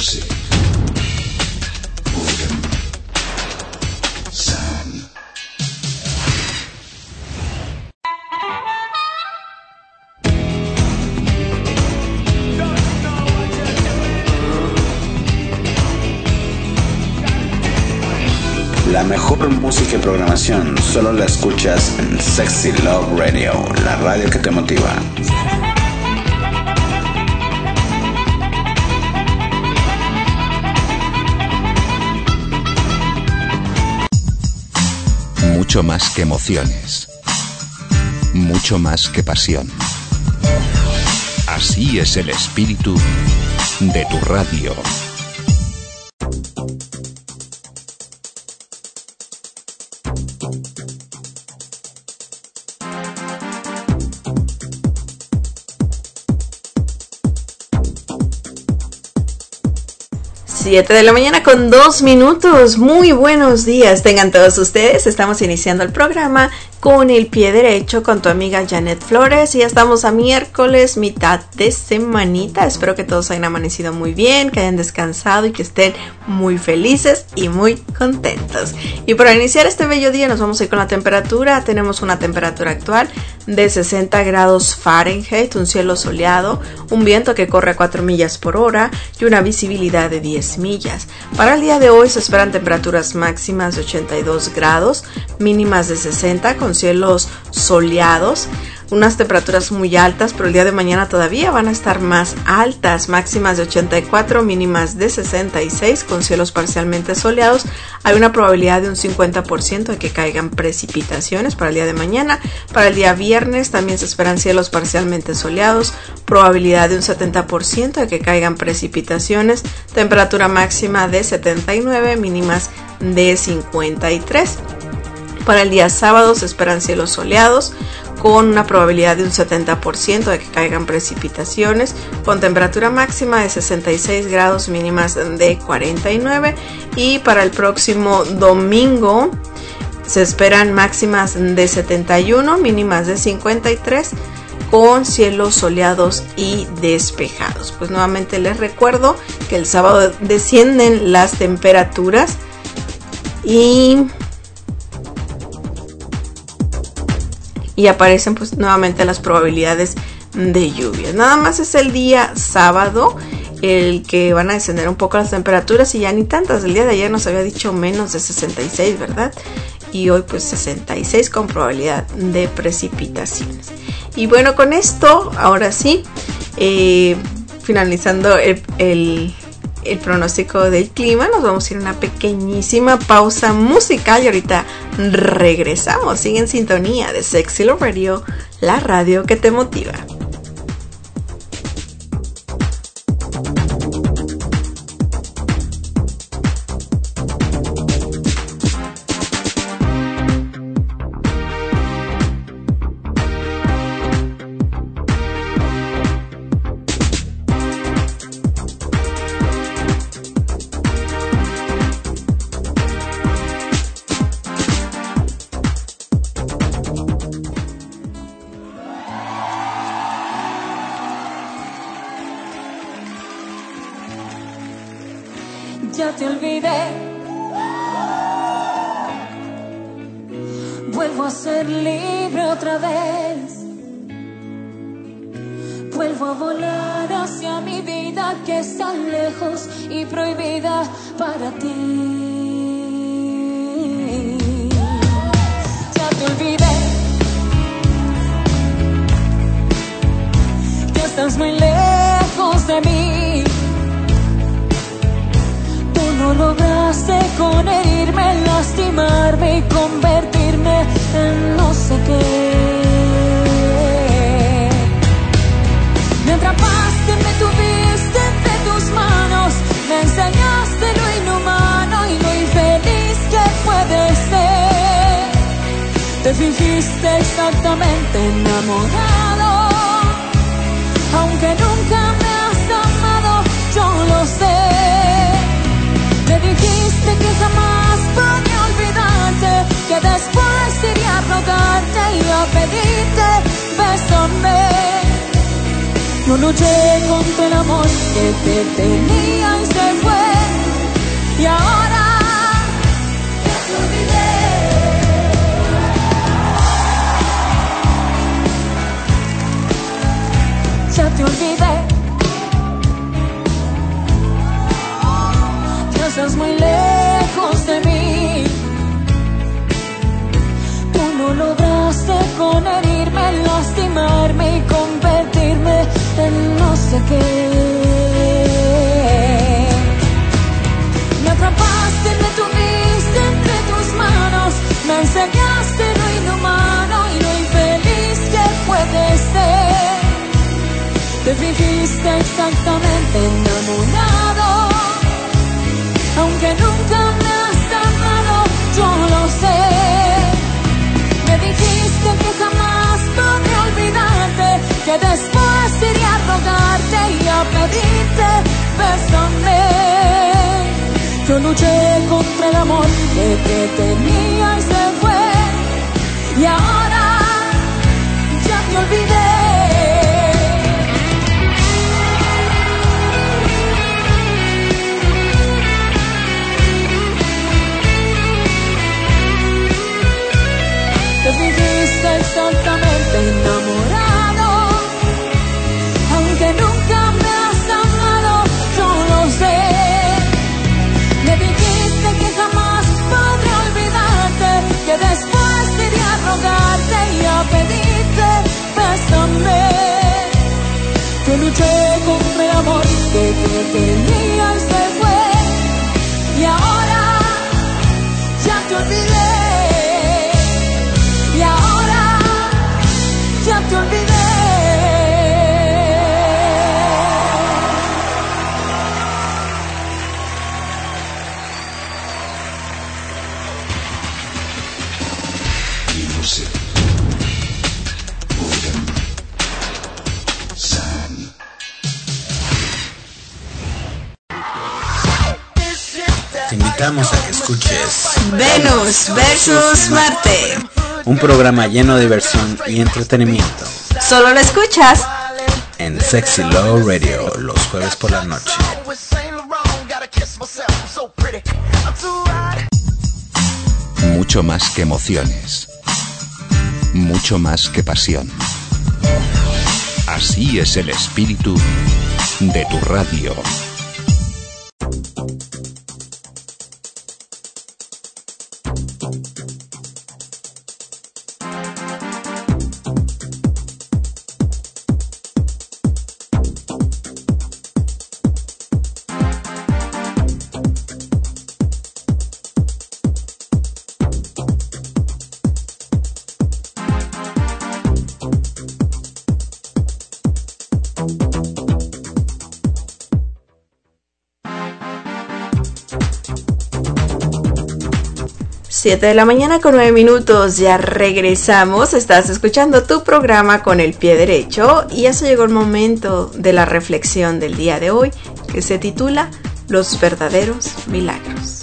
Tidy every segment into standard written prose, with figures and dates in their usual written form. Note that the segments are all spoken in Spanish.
Music. Urban Sound. La mejor música y programación solo la escuchas en Sexy Love Radio, la radio que te motiva. Mucho más que emociones, mucho más que pasión. Así es el espíritu de tu radio. Siete de la mañana con 2 minutos. Muy buenos días tengan todos ustedes. Estamos iniciando el programa con el pie derecho con tu amiga Janet Flores y ya estamos a miércoles, mitad de semanita. Espero que todos hayan amanecido muy bien, que hayan descansado y que estén muy felices y muy contentos. Y para iniciar este bello día nos vamos a ir con la temperatura. Tenemos una temperatura actual de 60 grados Fahrenheit, un cielo soleado, un viento que corre a 4 millas por hora y una visibilidad de 10 millas. Para el día de hoy se esperan temperaturas máximas de 82 grados, mínimas de 60 con cielos soleados, unas temperaturas muy altas, pero el día de mañana todavía van a estar más altas, máximas de 84, mínimas de 66 con cielos parcialmente soleados. Hay una probabilidad de un 50% de que caigan precipitaciones para el día de mañana. Para el día viernes también se esperan cielos parcialmente soleados, probabilidad de un 70% de que caigan precipitaciones, temperatura máxima de 79, mínimas de 53. Para el día sábado se esperan cielos soleados con una probabilidad de un 70% de que caigan precipitaciones, con temperatura máxima de 66 grados, mínimas de 49. Y para el próximo domingo se esperan máximas de 71, mínimas de 53, con cielos soleados y despejados. Pues nuevamente les recuerdo que el sábado descienden las temperaturas y aparecen pues nuevamente las probabilidades de lluvias. Nada más es el día sábado el que van a descender un poco las temperaturas y ya ni tantas. El día de ayer nos había dicho menos de 66, ¿verdad? Y hoy pues 66 con probabilidad de precipitaciones. Y bueno, con esto, ahora sí, finalizando el pronóstico del clima, nos vamos a ir a una pequeñísima pausa musical y ahorita regresamos. Sigue en sintonía de Sexy Love Radio, la radio que te motiva. Ya te olvidé, vuelvo a ser libre otra vez, vuelvo a volar hacia mi vida que está lejos y prohibida para ti. Ya te olvidé, que estás muy lejos de mí. No lograste con herirme, lastimarme y convertirme en no sé qué. Me atrapaste, me tuviste entre tus manos, me enseñaste lo inhumano y lo infeliz que puede ser. Te fingiste exactamente enamorado, aunque nunca me has amado, yo lo sé. Me dijiste que jamás podía olvidarte, que después iría a rogarte y a pedirte, bésame. No luché contra el amor que te tenía y se fue. Y ahora ya te olvidé. Ya te olvidé. Ya estás muy lejos de mí. Tú no lograste con herirme, lastimarme y convertirme en no sé qué. Me atrapaste, me tuviste entre tus manos, me enseñaste lo inhumano y lo infeliz que puede ser. Te fingiste exactamente enamorado, aunque nunca me has amado, yo lo sé. Me dijiste que jamás podré olvidarte, que después iría a rogarte y a pedirte bésame. Yo luché contra el amor que te tenía y se fue. Y ahora ya te olvidé. Te fingiste exactamente enamorado, aunque nunca me has amado, yo lo sé. Me dijiste que jamás podré olvidarte, que después iría a rogarte y a pedirte bésame. Yo luché contra el amor que te tenía y se fue. Y ahora ya te olvidé. Y ahora ya te olvidé. Te invitamos a que escuches Venus versus Marte. un programa lleno de diversión y entretenimiento Solo lo escuchas en Sexy Love Radio los jueves por la noche. Mucho más que emociones. Mucho más que pasión. Así es el espíritu de tu radio. Siete de la mañana con 9 minutos, ya regresamos. Estás escuchando tu programa Con el Pie Derecho y ya se llegó el momento de la reflexión del día de hoy, que se titula Los verdaderos milagros.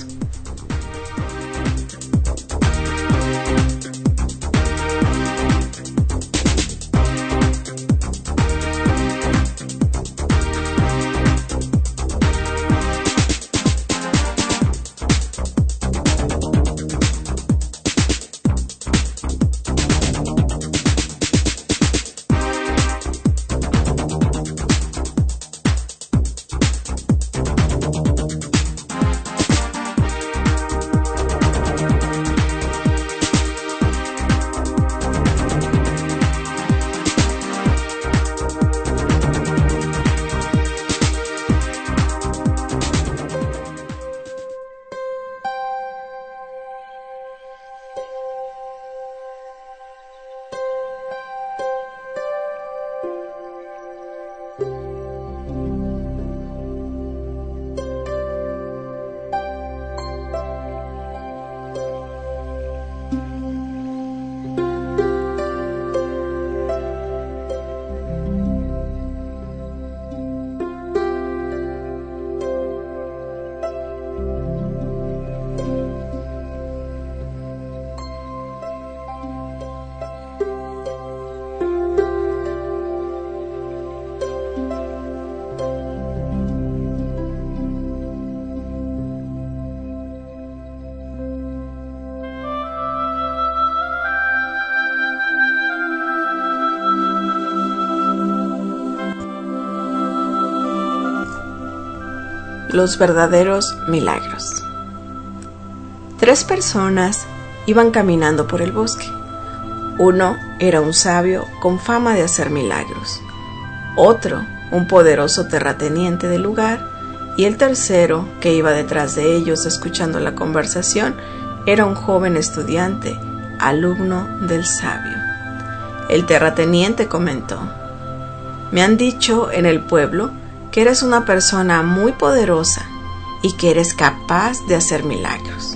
Los verdaderos milagros. 3 personas iban caminando por el bosque. Uno era un sabio con fama de hacer milagros, otro un poderoso terrateniente del lugar, y el tercero, que iba detrás de ellos escuchando la conversación, era un joven estudiante, alumno del sabio. El terrateniente comentó: «Me han dicho en el pueblo que eres una persona muy poderosa y que eres capaz de hacer milagros».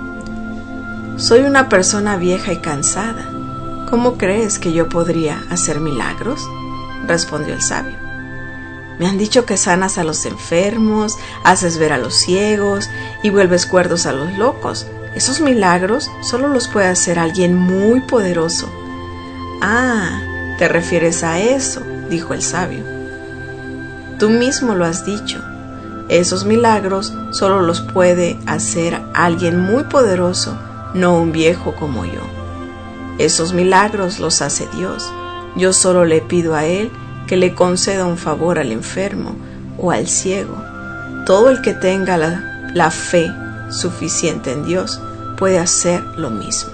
«Soy una persona vieja y cansada. ¿Cómo crees que yo podría hacer milagros?», respondió el sabio. «Me han dicho que sanas a los enfermos, haces ver a los ciegos y vuelves cuerdos a los locos. Esos milagros solo los puede hacer alguien muy poderoso». «Ah, ¿te refieres a eso?», dijo el sabio. «Tú mismo lo has dicho. Esos milagros solo los puede hacer alguien muy poderoso, no un viejo como yo. Esos milagros los hace Dios. Yo solo le pido a Él que le conceda un favor al enfermo o al ciego. Todo el que tenga la fe suficiente en Dios puede hacer lo mismo».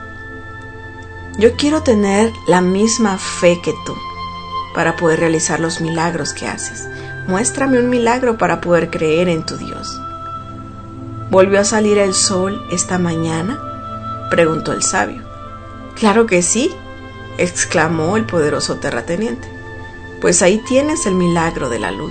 «Yo quiero tener la misma fe que tú para poder realizar los milagros que haces. Muéstrame un milagro para poder creer en tu Dios». «¿Volvió a salir el sol esta mañana?», preguntó el sabio. «Claro que sí», exclamó el poderoso terrateniente. «Pues ahí tienes el milagro de la luz».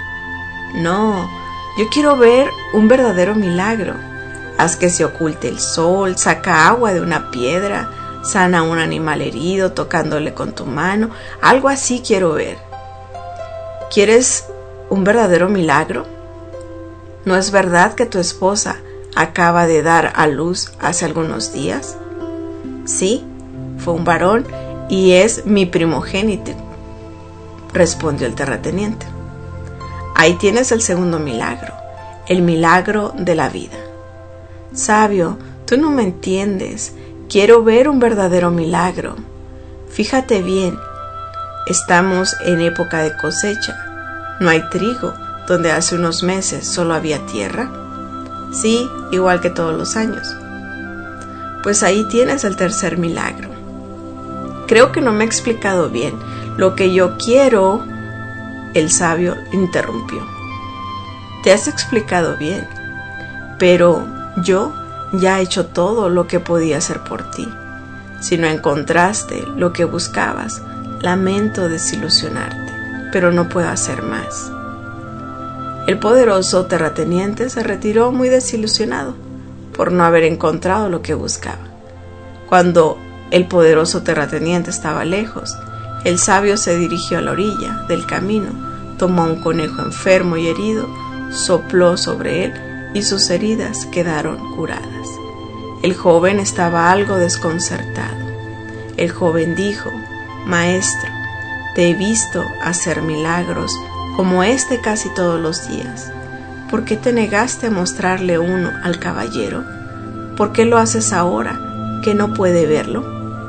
«No, yo quiero ver un verdadero milagro. Haz que se oculte el sol, saca agua de una piedra, sana a un animal herido tocándole con tu mano. Algo así quiero ver». «¿Quieres un verdadero milagro? ¿No es verdad que tu esposa acaba de dar a luz hace algunos días?». «Sí, fue un varón y es mi primogénito», respondió el terrateniente. «Ahí tienes el segundo milagro, el milagro de la vida». «Sabio, tú no me entiendes. Quiero ver un verdadero milagro. Fíjate bien, estamos en época de cosecha. ¿No hay trigo donde hace unos meses solo había tierra?». «Sí, igual que todos los años». «Pues ahí tienes el tercer milagro». «Creo que no me he explicado bien. Lo que yo quiero…». El sabio interrumpió. «Te has explicado bien, pero yo ya he hecho todo lo que podía hacer por ti. Si no encontraste lo que buscabas, lamento desilusionarte, pero no puedo hacer más». El poderoso terrateniente se retiró muy desilusionado por no haber encontrado lo que buscaba. Cuando el poderoso terrateniente estaba lejos, el sabio se dirigió a la orilla del camino, tomó un conejo enfermo y herido, sopló sobre él y sus heridas quedaron curadas. El joven estaba algo desconcertado. El joven dijo: «Maestro, te he visto hacer milagros como este casi todos los días. ¿Por qué te negaste a mostrarle uno al caballero? ¿Por qué lo haces ahora que no puede verlo?».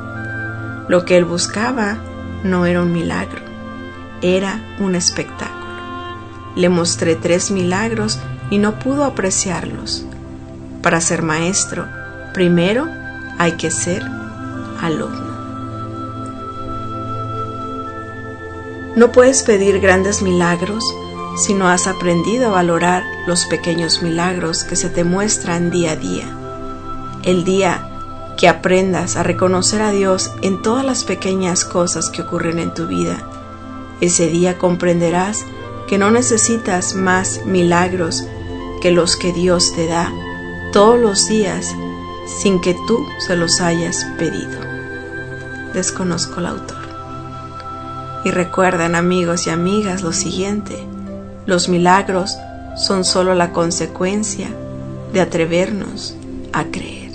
Lo que él buscaba no era un milagro, era un espectáculo. Le mostré 3 milagros y no pudo apreciarlos. Para ser maestro, primero hay que ser alumno. No puedes pedir grandes milagros si no has aprendido a valorar los pequeños milagros que se te muestran día a día. El día que aprendas a reconocer a Dios en todas las pequeñas cosas que ocurren en tu vida, ese día comprenderás que no necesitas más milagros que los que Dios te da todos los días sin que tú se los hayas pedido. Desconozco el autor. Y recuerden, amigos y amigas, lo siguiente: los milagros son solo la consecuencia de atrevernos a creer.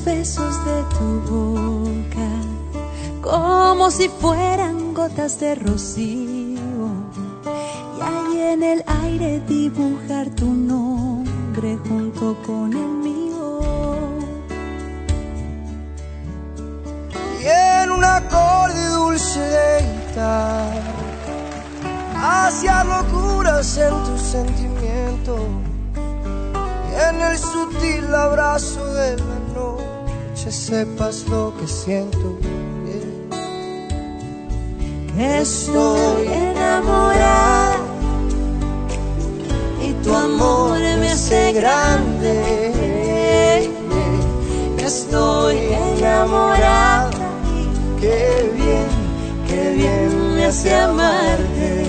besos de tu boca, como si fueran gotas de rocío, y ahí en el aire dibujar tu nombre junto con el mío. Y en un acorde dulce de guitarra, hacia locuras en tus sentimientos, y en el sutil abrazo de la noche sepas lo que siento. Que estoy enamorada y tu amor me hace grande. Que estoy enamorada y qué bien me hace amarte.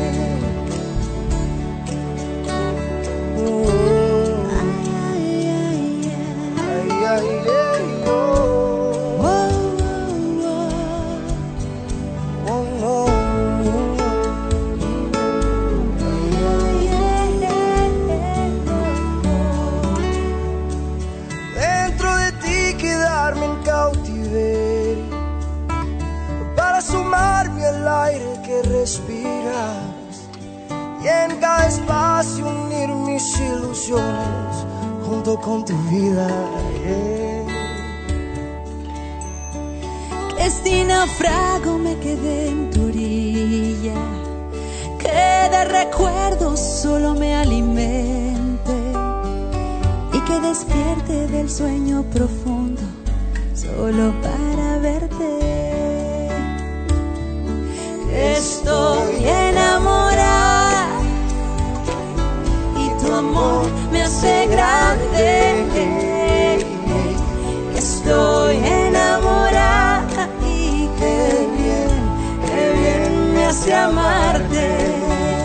Respiras y en cada espacio unir mis ilusiones junto con tu vida. Que si naufrago me quedé en tu orilla, que de recuerdos solo me alimente y que despierte del sueño profundo solo para verte. Estoy enamorada y tu amor me hace grande. Estoy enamorada y qué bien me hace amarte.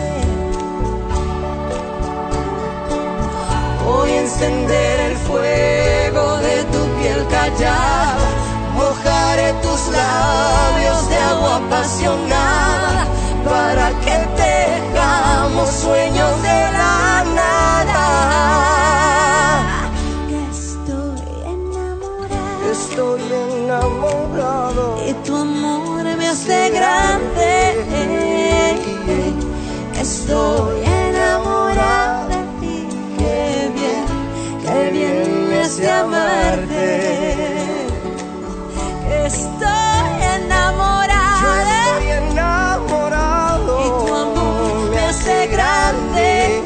Voy a encender el fuego de tu piel callada, mojaré tus labios de agua apasionada para que tengamos sueños de la nada. Estoy enamorado y tu amor me hace grande. Estoy enamorada y qué bien me hace amarte. Estoy enamorado y tu amor me hace grande.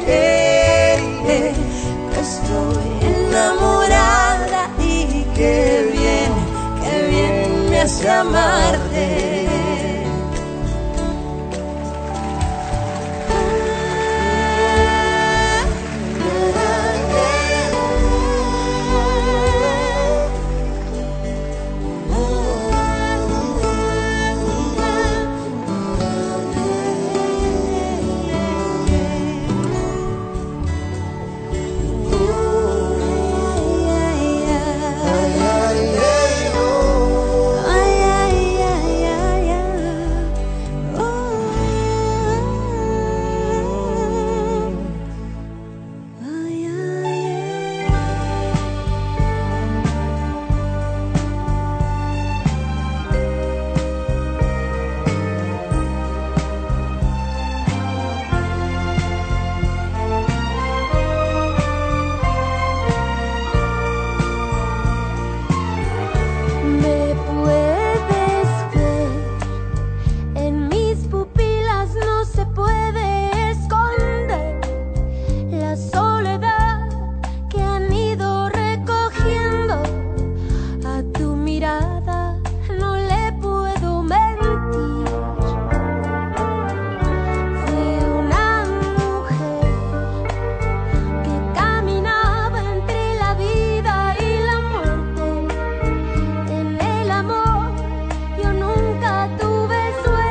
Estoy enamorada y qué bien me hace amarte.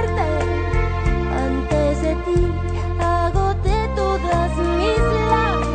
Agoté todas mis lágrimas.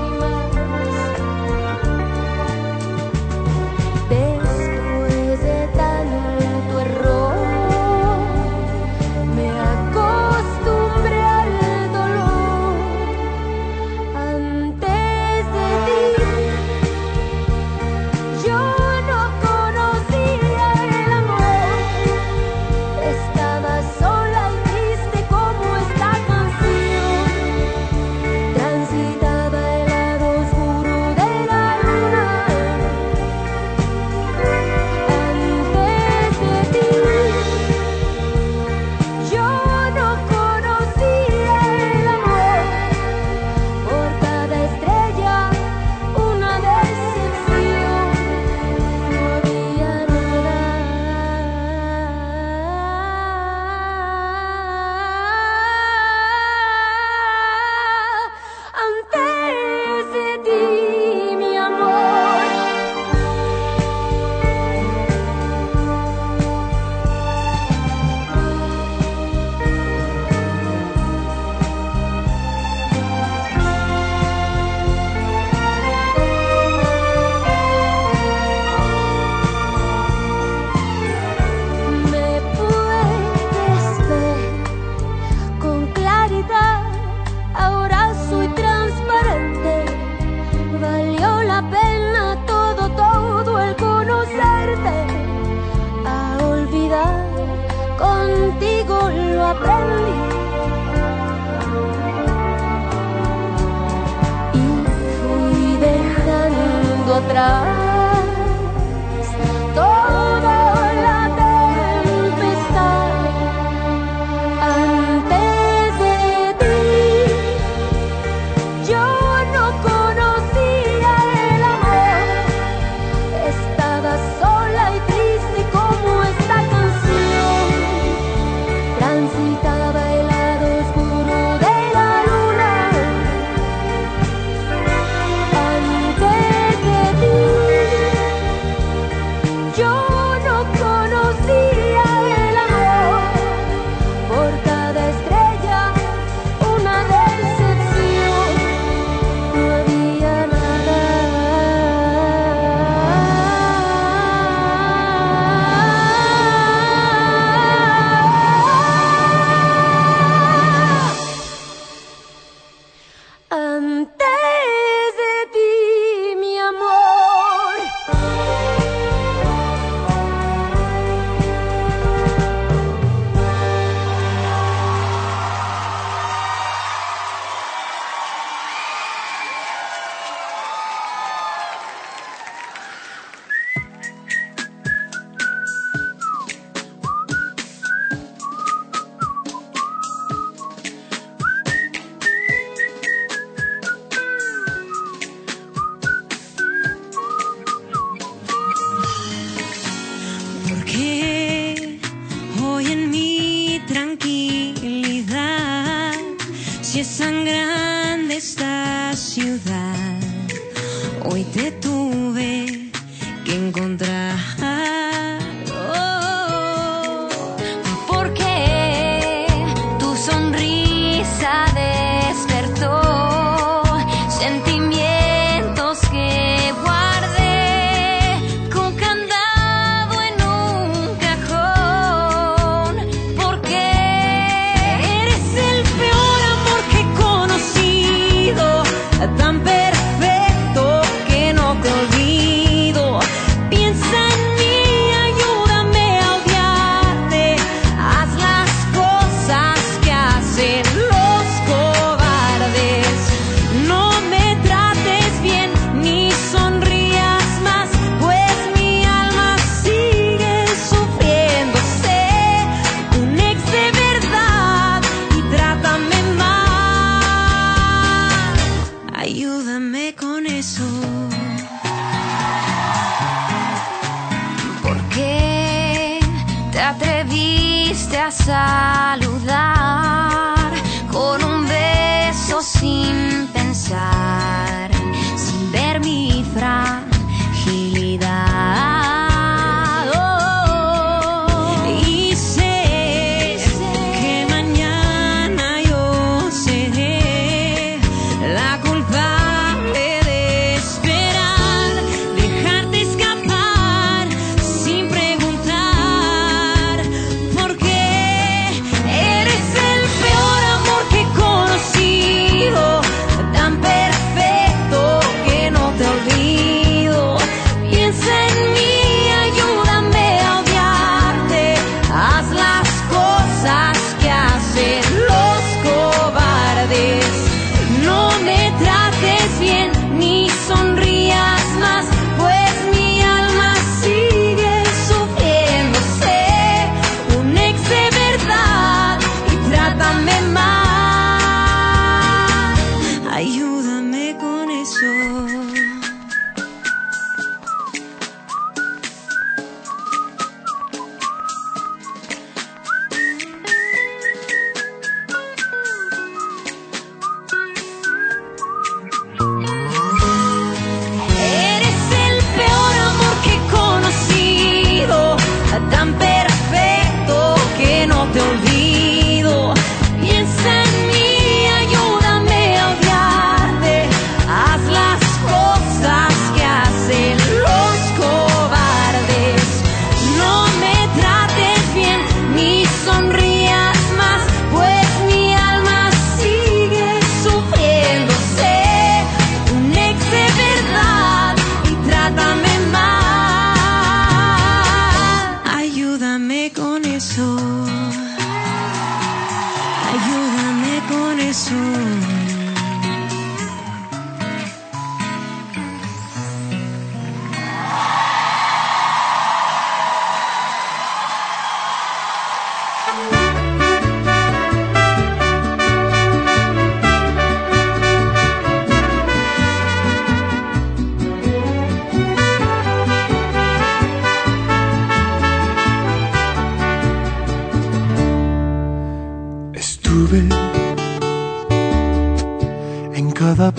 atrás toda la tempestad. Antes de ti yo no conocía el amor. Estaba sola y triste como esta canción. Transitaba el lado oscuro de la luna. Antes de ti yo no conocía el amor. Por cada estrella una decepción. No había nada. Antes de ti, mi amor. Porque hoy en mi tranquilidad, si es tan grande esta ciudad, hoy te tuve que encontrar. Oh, porque tu sonrisa despertó sentimientos que guardé con candado en un cajón. Porque eres el peor amor que he conocido, tan perfecto que no te olvido. Piensa en mí, ayúdame a odiarte. Haz las cosas que hacen los cobardes. No me trates bien ni sonrías más, pues mi alma sigue sufriendo. Sé un ex de verdad y trátame mal. Ayúdame con eso. Porque te atreviste a saludar con un beso sin pensar, sin ver mi fragilidad. Oh, y sé que mañana yo seré la culpable de esperar, dejarte escapar sin preguntar. Porque eres el peor amor que he conocido, tan perfecto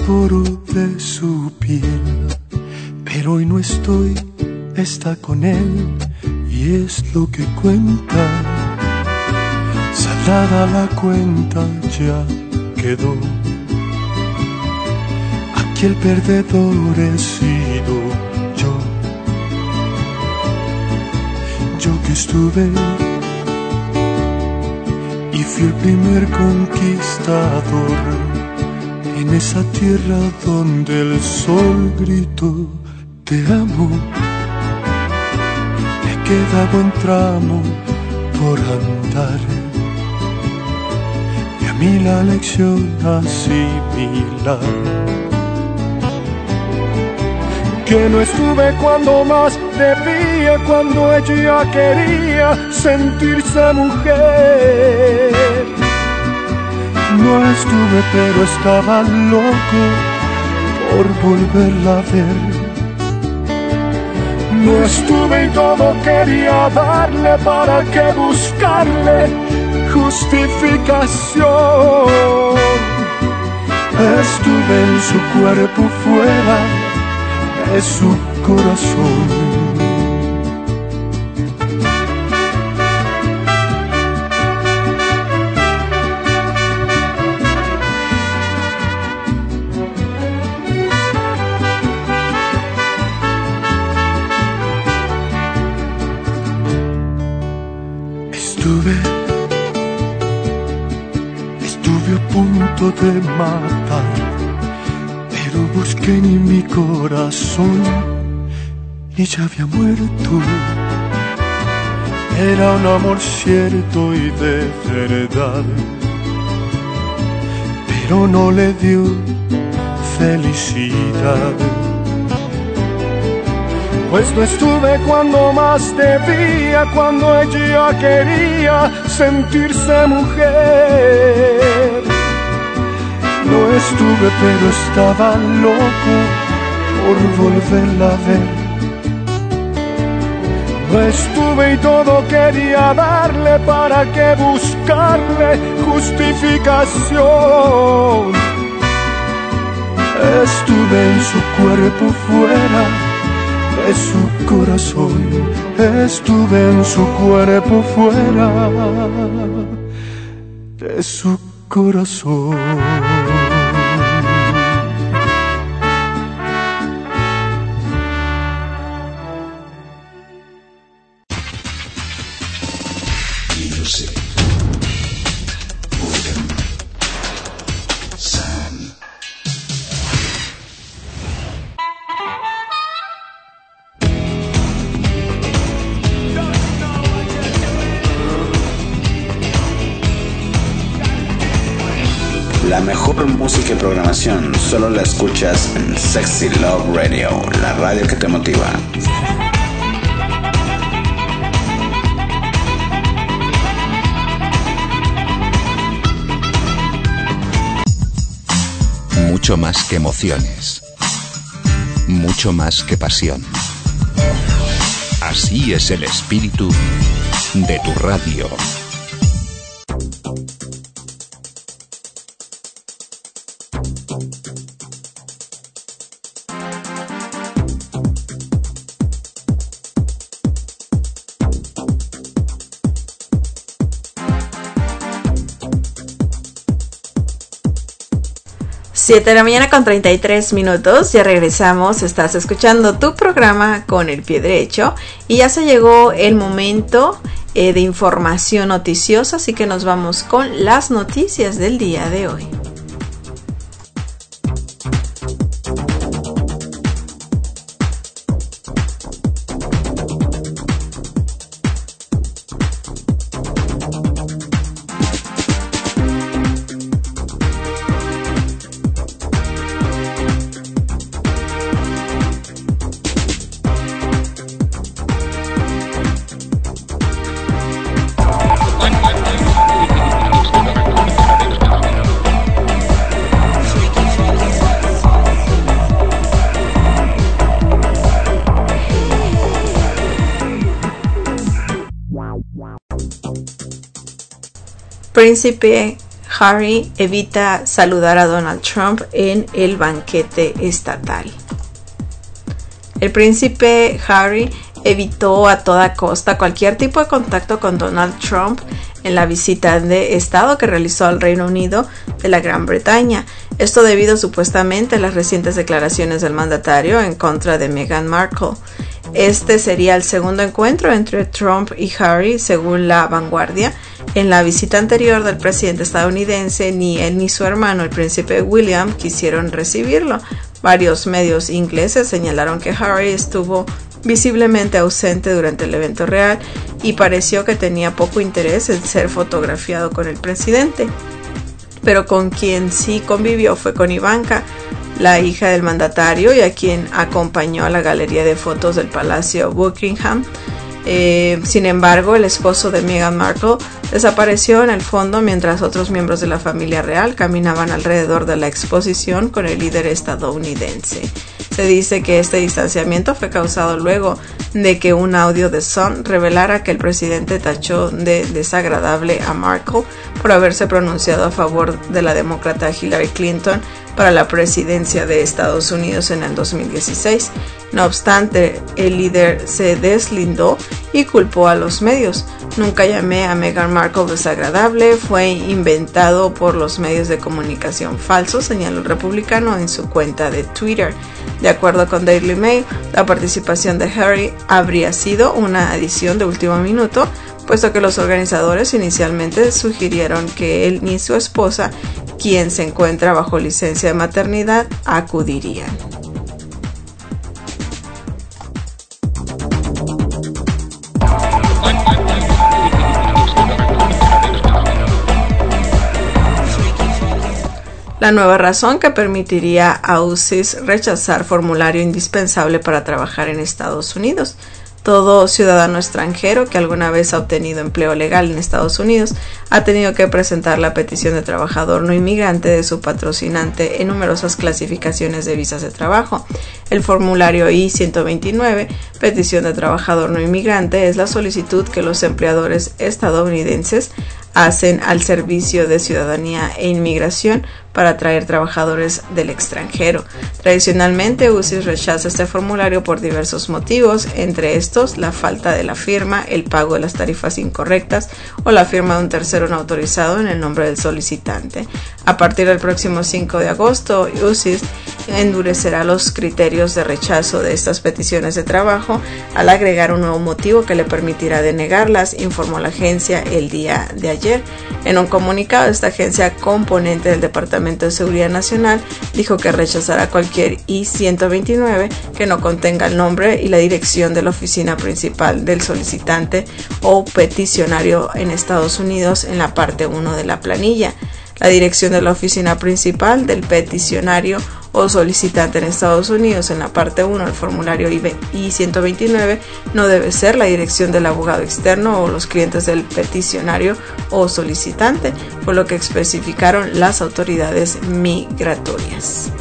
devoro de su piel, pero hoy no estoy, está con él y es lo que cuenta. Saldada la cuenta ya quedó, aquí el perdedor he sido yo. Yo que estuve y fui el primer conquistador en esa tierra donde el sol gritó te amo. Me queda buen tramo por andar y a mí la lección asimilar. Que no estuve cuando más debía, cuando ella quería sentirse mujer. No estuve pero estaba loco por volverla a ver. No estuve y todo quería darle, para que buscarle justificación. Estuve en su cuerpo fuera de su corazón. Estuve a punto de matar, pero busqué en mi corazón y ya había muerto. Era un amor cierto y de verdad, pero no le dio felicidad. Pues no estuve cuando más debía, cuando ella quería sentirse mujer. No estuve pero estaba loco por volverla a ver. No estuve y todo quería darle, para que buscarle justificación. Estuve en su cuerpo fuera de su corazón. Estuve en su cuerpo fuera de su corazón. La mejor música y programación solo la escuchas en Sexy Love Radio, la radio que te motiva. Mucho más que emociones, mucho más que pasión. Así es el espíritu de tu radio. Siete de la mañana con 33 minutos, ya regresamos, estás escuchando tu programa Con el Pie Derecho y ya se llegó el momento de información noticiosa, así que nos vamos con las noticias del día de hoy. Príncipe Harry evita saludar a Donald Trump en el banquete estatal. El príncipe Harry evitó a toda costa cualquier tipo de contacto con Donald Trump en la visita de Estado que realizó al Reino Unido de la Gran Bretaña. Esto debido supuestamente a las recientes declaraciones del mandatario en contra de Meghan Markle. Este sería el segundo encuentro entre Trump y Harry, según La Vanguardia. En la visita anterior del presidente estadounidense, ni él ni su hermano, el príncipe William, quisieron recibirlo. Varios medios ingleses señalaron que Harry estuvo visiblemente ausente durante el evento real y pareció que tenía poco interés en ser fotografiado con el presidente. Pero con quien sí convivió fue con Ivanka, la hija del mandatario, y a quien acompañó a la galería de fotos del Palacio Buckingham. Sin embargo, el esposo de Meghan Markle desapareció en el fondo mientras otros miembros de la familia real caminaban alrededor de la exposición con el líder estadounidense. Se dice que este distanciamiento fue causado luego de que un audio de Sun revelara que el presidente tachó de desagradable a Markle por haberse pronunciado a favor de la demócrata Hillary Clinton para la presidencia de Estados Unidos en el 2016. No obstante, el líder se deslindó y culpó a los medios. Nunca llamé a Meghan Markle desagradable, fue inventado por los medios de comunicación falsos, señaló el republicano en su cuenta de Twitter. De acuerdo con Daily Mail, la participación de Harry habría sido una adición de último minuto, puesto que los organizadores inicialmente sugirieron que él ni su esposa, quien se encuentra bajo licencia de maternidad, acudirían. La nueva razón que permitiría a UCIS rechazar formulario indispensable para trabajar en Estados Unidos. Todo ciudadano extranjero que alguna vez ha obtenido empleo legal en Estados Unidos ha tenido que presentar la petición de trabajador no inmigrante de su patrocinante en numerosas clasificaciones de visas de trabajo. El formulario I-129, petición de trabajador no inmigrante, es la solicitud que los empleadores estadounidenses hacen al Servicio de Ciudadanía e Inmigración para atraer trabajadores del extranjero. Tradicionalmente, UCIS rechaza este formulario por diversos motivos, entre estos la falta de la firma, el pago de las tarifas incorrectas o la firma de un tercero no autorizado en el nombre del solicitante. A partir del próximo 5 de agosto, UCIS endurecerá los criterios de rechazo de estas peticiones de trabajo al agregar un nuevo motivo que le permitirá denegarlas, informó la agencia el día de ayer. En un comunicado, esta agencia, componente del Departamento de Seguridad Nacional, dijo que rechazará cualquier I-129 que no contenga el nombre y la dirección de la oficina principal del solicitante o peticionario en Estados Unidos en la parte 1 de la planilla. La dirección de la oficina principal del peticionario o solicitante en Estados Unidos en la parte 1 del formulario I-129 no debe ser la dirección del abogado externo o los clientes del peticionario o solicitante, por lo que especificaron las autoridades migratorias.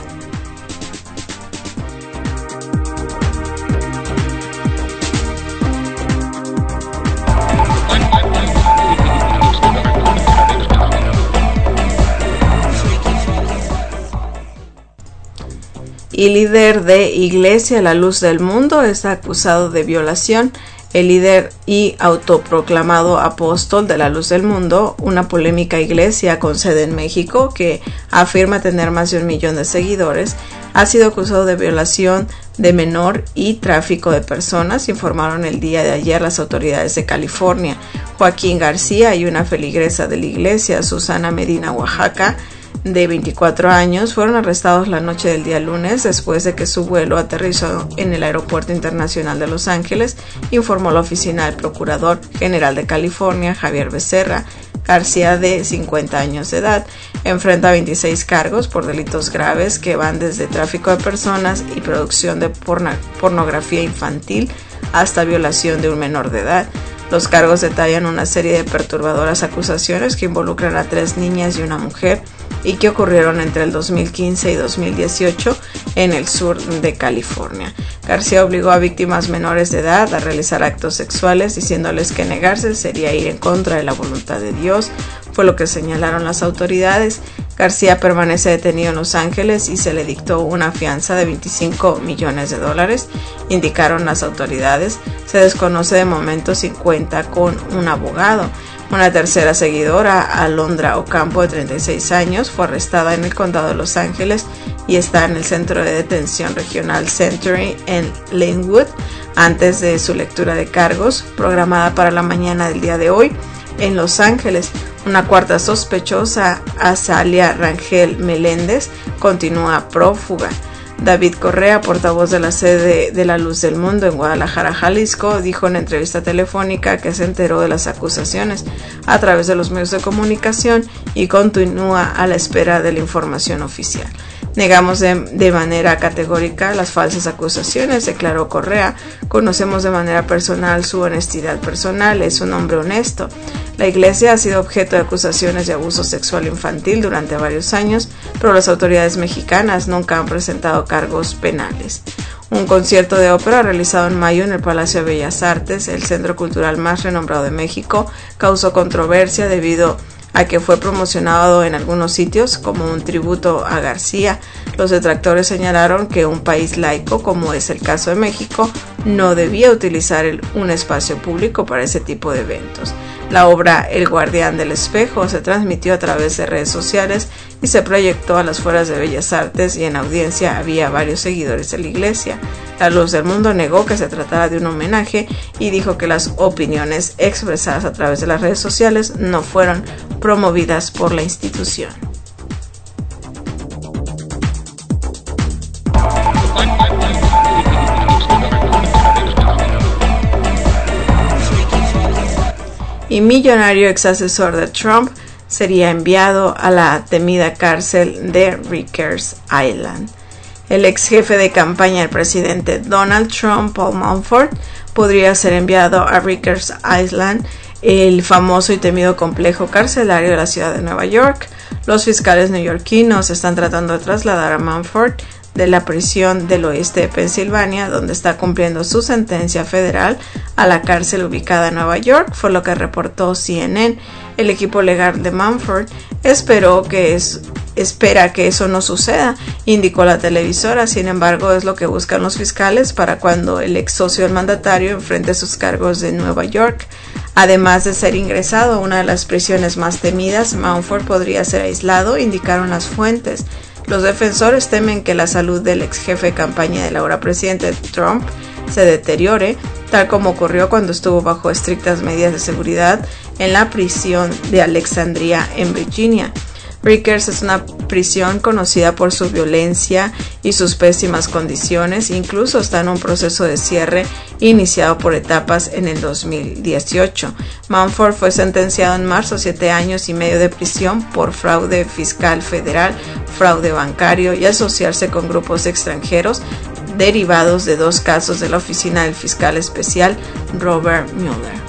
Y líder de Iglesia La Luz del Mundo está acusado de violación. El líder y autoproclamado apóstol de la Luz del Mundo, una polémica iglesia con sede en México que afirma tener más de 1 millón de seguidores, ha sido acusado de violación de menor y tráfico de personas, informaron el día de ayer las autoridades de California. Joaquín García y una feligresa de la iglesia, Susana Medina Oaxaca, de 24 años, fueron arrestados la noche del día lunes después de que su vuelo aterrizó en el Aeropuerto Internacional de Los Ángeles, informó la oficina del Procurador General de California, Javier Becerra. García, de 50 años de edad, enfrenta 26 cargos por delitos graves que van desde tráfico de personas y producción de pornografía infantil hasta violación de un menor de edad. Los cargos detallan una serie de perturbadoras acusaciones que involucran a 3 niñas y una mujer y que ocurrieron entre el 2015 y 2018 en el sur de California. García obligó a víctimas menores de edad a realizar actos sexuales, diciéndoles que negarse sería ir en contra de la voluntad de Dios. fue lo que señalaron las autoridades. García permanece detenido en Los Ángeles y se le dictó una fianza de $25 millones, indicaron las autoridades. Se desconoce de momento si cuenta con un abogado. Una tercera seguidora, Alondra Ocampo, de 36 años, fue arrestada en el condado de Los Ángeles y está en el centro de detención regional Century en Linwood antes de su lectura de cargos, programada para la mañana del día de hoy en Los Ángeles. Una cuarta sospechosa, Azalia Rangel Meléndez, continúa prófuga. David Correa, portavoz de la sede de La Luz del Mundo en Guadalajara, Jalisco, dijo en entrevista telefónica que se enteró de las acusaciones a través de los medios de comunicación y continúa a la espera de la información oficial. Negamos de manera categórica las falsas acusaciones, declaró Correa. Conocemos de manera personal su honestidad personal, es un hombre honesto. La iglesia ha sido objeto de acusaciones de abuso sexual infantil durante varios años, pero las autoridades mexicanas nunca han presentado cargos penales. Un concierto de ópera realizado en mayo en el Palacio de Bellas Artes, el centro cultural más renombrado de México, causó controversia debido a que fue promocionado en algunos sitios como un tributo a García. Los detractores señalaron que un país laico, como es el caso de México, no debía utilizar un espacio público para ese tipo de eventos. La obra El Guardián del Espejo se transmitió a través de redes sociales y se proyectó a las afueras de Bellas Artes y en audiencia había varios seguidores de la iglesia. La Luz del Mundo negó que se tratara de un homenaje y dijo que las opiniones expresadas a través de las redes sociales no fueron promovidas por la institución. Y millonario ex asesor de Trump sería enviado a la temida cárcel de Rikers Island. El ex jefe de campaña del presidente Donald Trump, Paul Manafort, podría ser enviado a Rikers Island, el famoso y temido complejo carcelario de la ciudad de Nueva York. Los fiscales neoyorquinos están tratando de trasladar a Manafort de la prisión del oeste de Pensilvania, donde está cumpliendo su sentencia federal, a la cárcel ubicada en Nueva York, fue lo que reportó CNN. El equipo legal de Manafort espera que eso no suceda, indicó la televisora. Sin embargo, es lo que buscan los fiscales para cuando el ex socio del mandatario enfrente sus cargos de Nueva York. Además de ser ingresado a una de las prisiones más temidas, Manafort podría ser aislado, indicaron las fuentes. Los defensores temen que la salud del ex jefe de campaña del ahora presidente Trump se deteriore, tal como ocurrió cuando estuvo bajo estrictas medidas de seguridad en la prisión de Alexandria en Virginia. Rikers es una prisión conocida por su violencia y sus pésimas condiciones. Incluso está en un proceso de cierre iniciado por etapas en el 2018. Manafort fue sentenciado en marzo a 7 años y medio de prisión por fraude fiscal federal, fraude bancario y asociarse con grupos extranjeros, derivados de 2 casos de la oficina del fiscal especial Robert Mueller.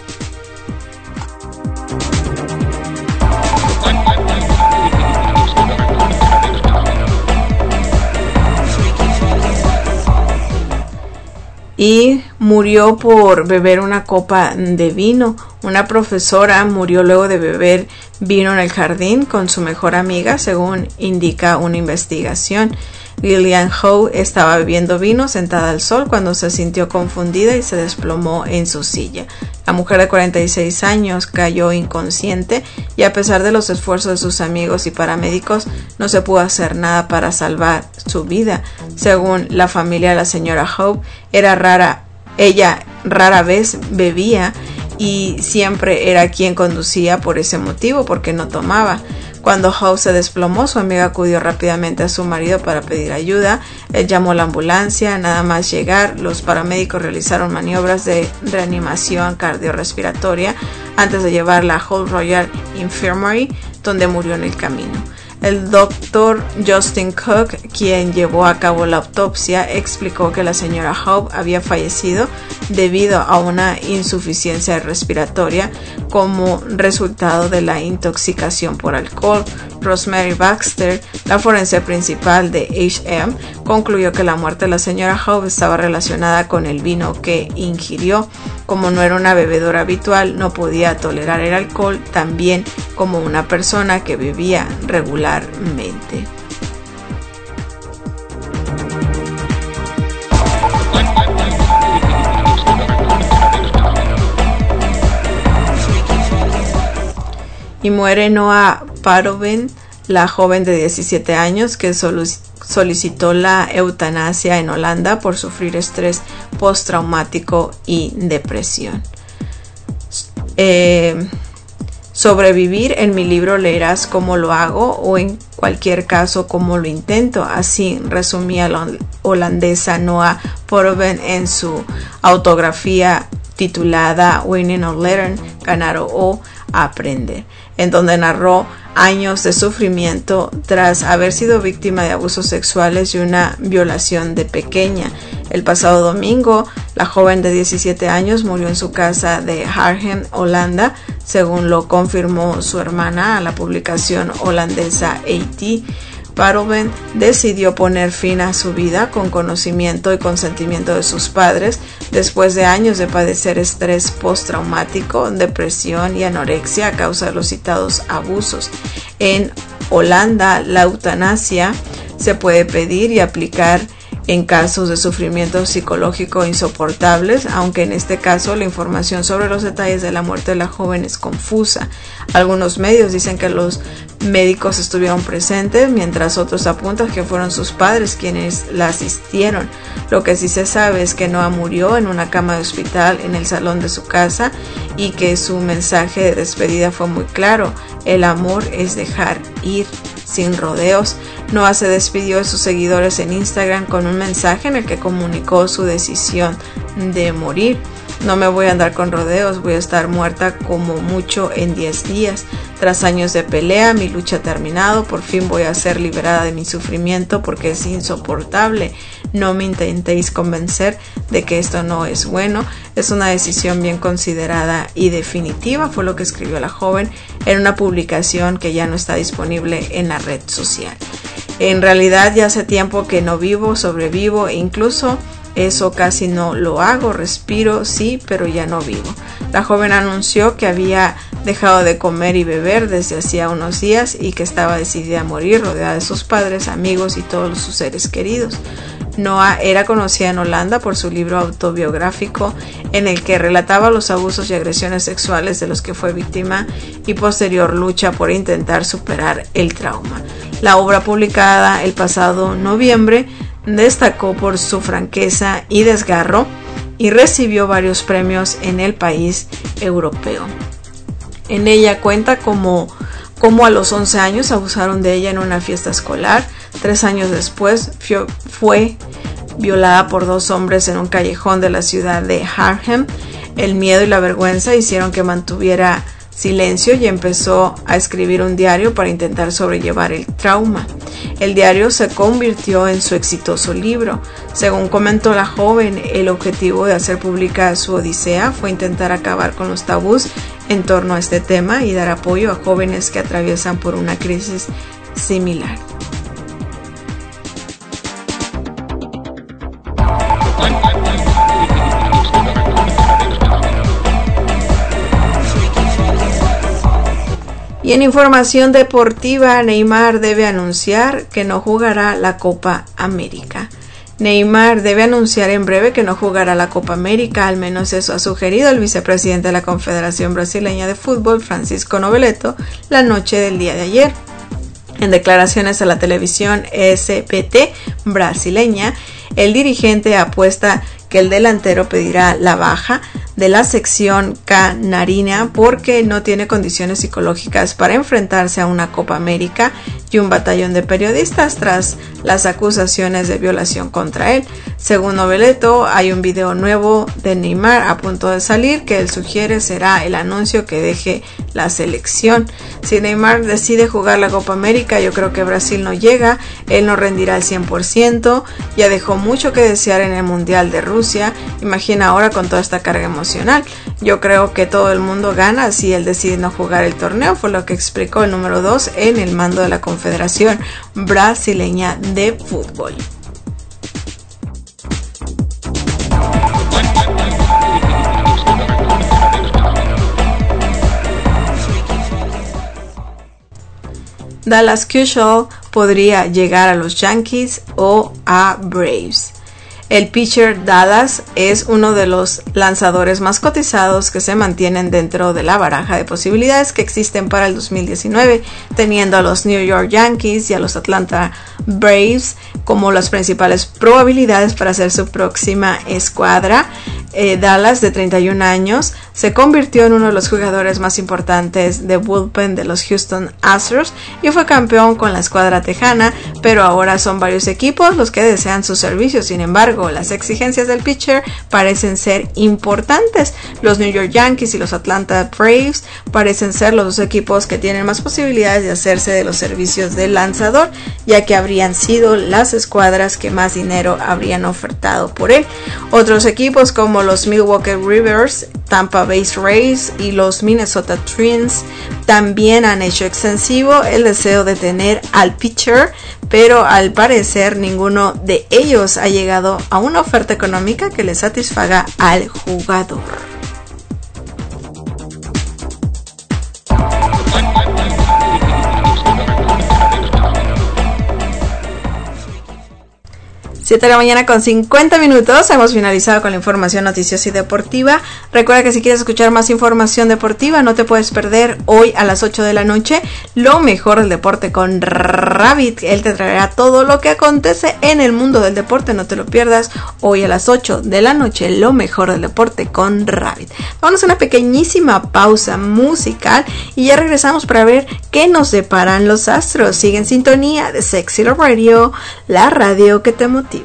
Y murió por beber una copa de vino. Una profesora murió luego de beber vino en el jardín con su mejor amiga, según indica una investigación. Lillian Howe estaba bebiendo vino sentada al sol cuando se sintió confundida y se desplomó en su silla. La mujer de 46 años cayó inconsciente y a pesar de los esfuerzos de sus amigos y paramédicos no se pudo hacer nada para salvar su vida. Según la familia de la señora Howe, ella rara vez bebía y siempre era quien conducía por ese motivo, porque no tomaba. Cuando Howe se desplomó, su amiga acudió rápidamente a su marido para pedir ayuda. Él llamó a la ambulancia. Nada más llegar, los paramédicos realizaron maniobras de reanimación cardiorrespiratoria antes de llevarla a Hull Royal Infirmary, donde murió en el camino. El doctor Justin Cook, quien llevó a cabo la autopsia, explicó que la señora Howe había fallecido debido a una insuficiencia respiratoria como resultado de la intoxicación por alcohol. Rosemary Baxter, la forense principal de H.M., concluyó que la muerte de la señora Howe estaba relacionada con el vino que ingirió. Como no era una bebedora habitual, no podía tolerar el alcohol, también como una persona que bebía regularmente. Y muere Noah Paroven, la joven de 17 años que solicitó la eutanasia en Holanda por sufrir estrés postraumático y depresión. Sobrevivir, en mi libro leerás cómo lo hago o en cualquier caso cómo lo intento. Así resumía la holandesa Noah Paroven en su autografía titulada Winning or Learn, ganar o aprender, en donde narró años de sufrimiento tras haber sido víctima de abusos sexuales y una violación de pequeña. El pasado domingo, la joven de 17 años murió en su casa de Haarlem, Holanda, según lo confirmó su hermana a la publicación holandesa AT. Paroven decidió poner fin a su vida con conocimiento y consentimiento de sus padres después de años de padecer estrés postraumático, depresión y anorexia a causa de los citados abusos. En Holanda, la eutanasia se puede pedir y aplicar en casos de sufrimiento psicológico insoportables, aunque en este caso la información sobre los detalles de la muerte de la joven es confusa. Algunos medios dicen que los médicos estuvieron presentes, mientras otros apuntan que fueron sus padres quienes la asistieron. Lo que sí se sabe es que Noah murió en una cama de hospital en el salón de su casa y que su mensaje de despedida fue muy claro: el amor es dejar ir sin rodeos. Noah se despidió de sus seguidores en Instagram con un mensaje en el que comunicó su decisión de morir. No me voy a andar con rodeos, voy a estar muerta como mucho en 10 días. Tras años de pelea, mi lucha ha terminado, por fin voy a ser liberada de mi sufrimiento porque es insoportable. No me intentéis convencer de que esto no es bueno, es una decisión bien considerada y definitiva, fue lo que escribió la joven en una publicación que ya no está disponible en la red social. En realidad ya hace tiempo que no vivo, sobrevivo e incluso eso casi no lo hago, respiro, sí, pero ya no vivo. La joven anunció que había dejado de comer y beber desde hacía unos días y que estaba decidida a morir rodeada de sus padres, amigos y todos sus seres queridos. Noah era conocida en Holanda por su libro autobiográfico en el que relataba los abusos y agresiones sexuales de los que fue víctima y posterior lucha por intentar superar el trauma. La obra, publicada el pasado noviembre, destacó por su franqueza y desgarro y recibió varios premios en el país europeo. En ella cuenta cómo a los 11 años abusaron de ella en una fiesta escolar. 3 años después fue violada por 2 hombres en un callejón de la ciudad de Haarlem. El miedo y la vergüenza hicieron que mantuviera silencio y empezó a escribir un diario para intentar sobrellevar el trauma. El diario se convirtió en su exitoso libro. Según comentó la joven, el objetivo de hacer pública su odisea fue intentar acabar con los tabús en torno a este tema y dar apoyo a jóvenes que atraviesan por una crisis similar. Y en información deportiva, Neymar debe anunciar que no jugará la Copa América. Neymar debe anunciar en breve que no jugará la Copa América, al menos eso ha sugerido el vicepresidente de la Confederación Brasileña de Fútbol, Francisco Noveletto, la noche del día de ayer. En declaraciones a la televisión SBT brasileña, el dirigente apuesta que el delantero pedirá la baja de la sección canarina porque no tiene condiciones psicológicas para enfrentarse a una Copa América y un batallón de periodistas tras las acusaciones de violación contra él. Según Noveletto, hay un video nuevo de Neymar a punto de salir que él sugiere será el anuncio que deje la selección. Si Neymar decide jugar la Copa América, yo creo que Brasil no llega, él no rendirá al 100%, ya dejó mucho que desear en el Mundial de Rusia, imagina ahora con toda esta carga emocional profesional. Yo creo que todo el mundo gana si él decide no jugar el torneo, fue lo que explicó el número 2 en el mando de la Confederación Brasileña de Fútbol. Dallas Keuchel podría llegar a los Yankees o a Braves. El pitcher Dallas es uno de los lanzadores más cotizados que se mantienen dentro de la baraja de posibilidades que existen para el 2019, teniendo a los New York Yankees y a los Atlanta Braves como las principales probabilidades para ser su próxima escuadra. Dallas, de 31 años, se convirtió en uno de los jugadores más importantes de bullpen de los Houston Astros y fue campeón con la escuadra tejana, pero ahora son varios equipos los que desean sus servicios. Sin embargo, las exigencias del pitcher parecen ser importantes. Los New York Yankees y los Atlanta Braves parecen ser los dos equipos que tienen más posibilidades de hacerse de los servicios del lanzador, ya que habrían sido las escuadras que más dinero habrían ofertado por él. Otros equipos como los Milwaukee Brewers, Tampa Bay Rays y los Minnesota Twins también han hecho extensivo el deseo de tener al pitcher, pero al parecer ninguno de ellos ha llegado a una oferta económica que le satisfaga al jugador. Siete de la mañana con 50 minutos. Hemos finalizado con la información noticiosa y deportiva. Recuerda que si quieres escuchar más información deportiva, no te puedes perder hoy a las 8 de la noche lo mejor del deporte con Rabbit. Él te traerá todo lo que acontece en el mundo del deporte. No te lo pierdas hoy a las 8 de la noche, lo mejor del deporte con Rabbit. Vamos a una pequeñísima pausa musical y ya regresamos para ver qué nos deparan los astros. Sigue en sintonía de Sexy Love Radio, la radio que te motiva.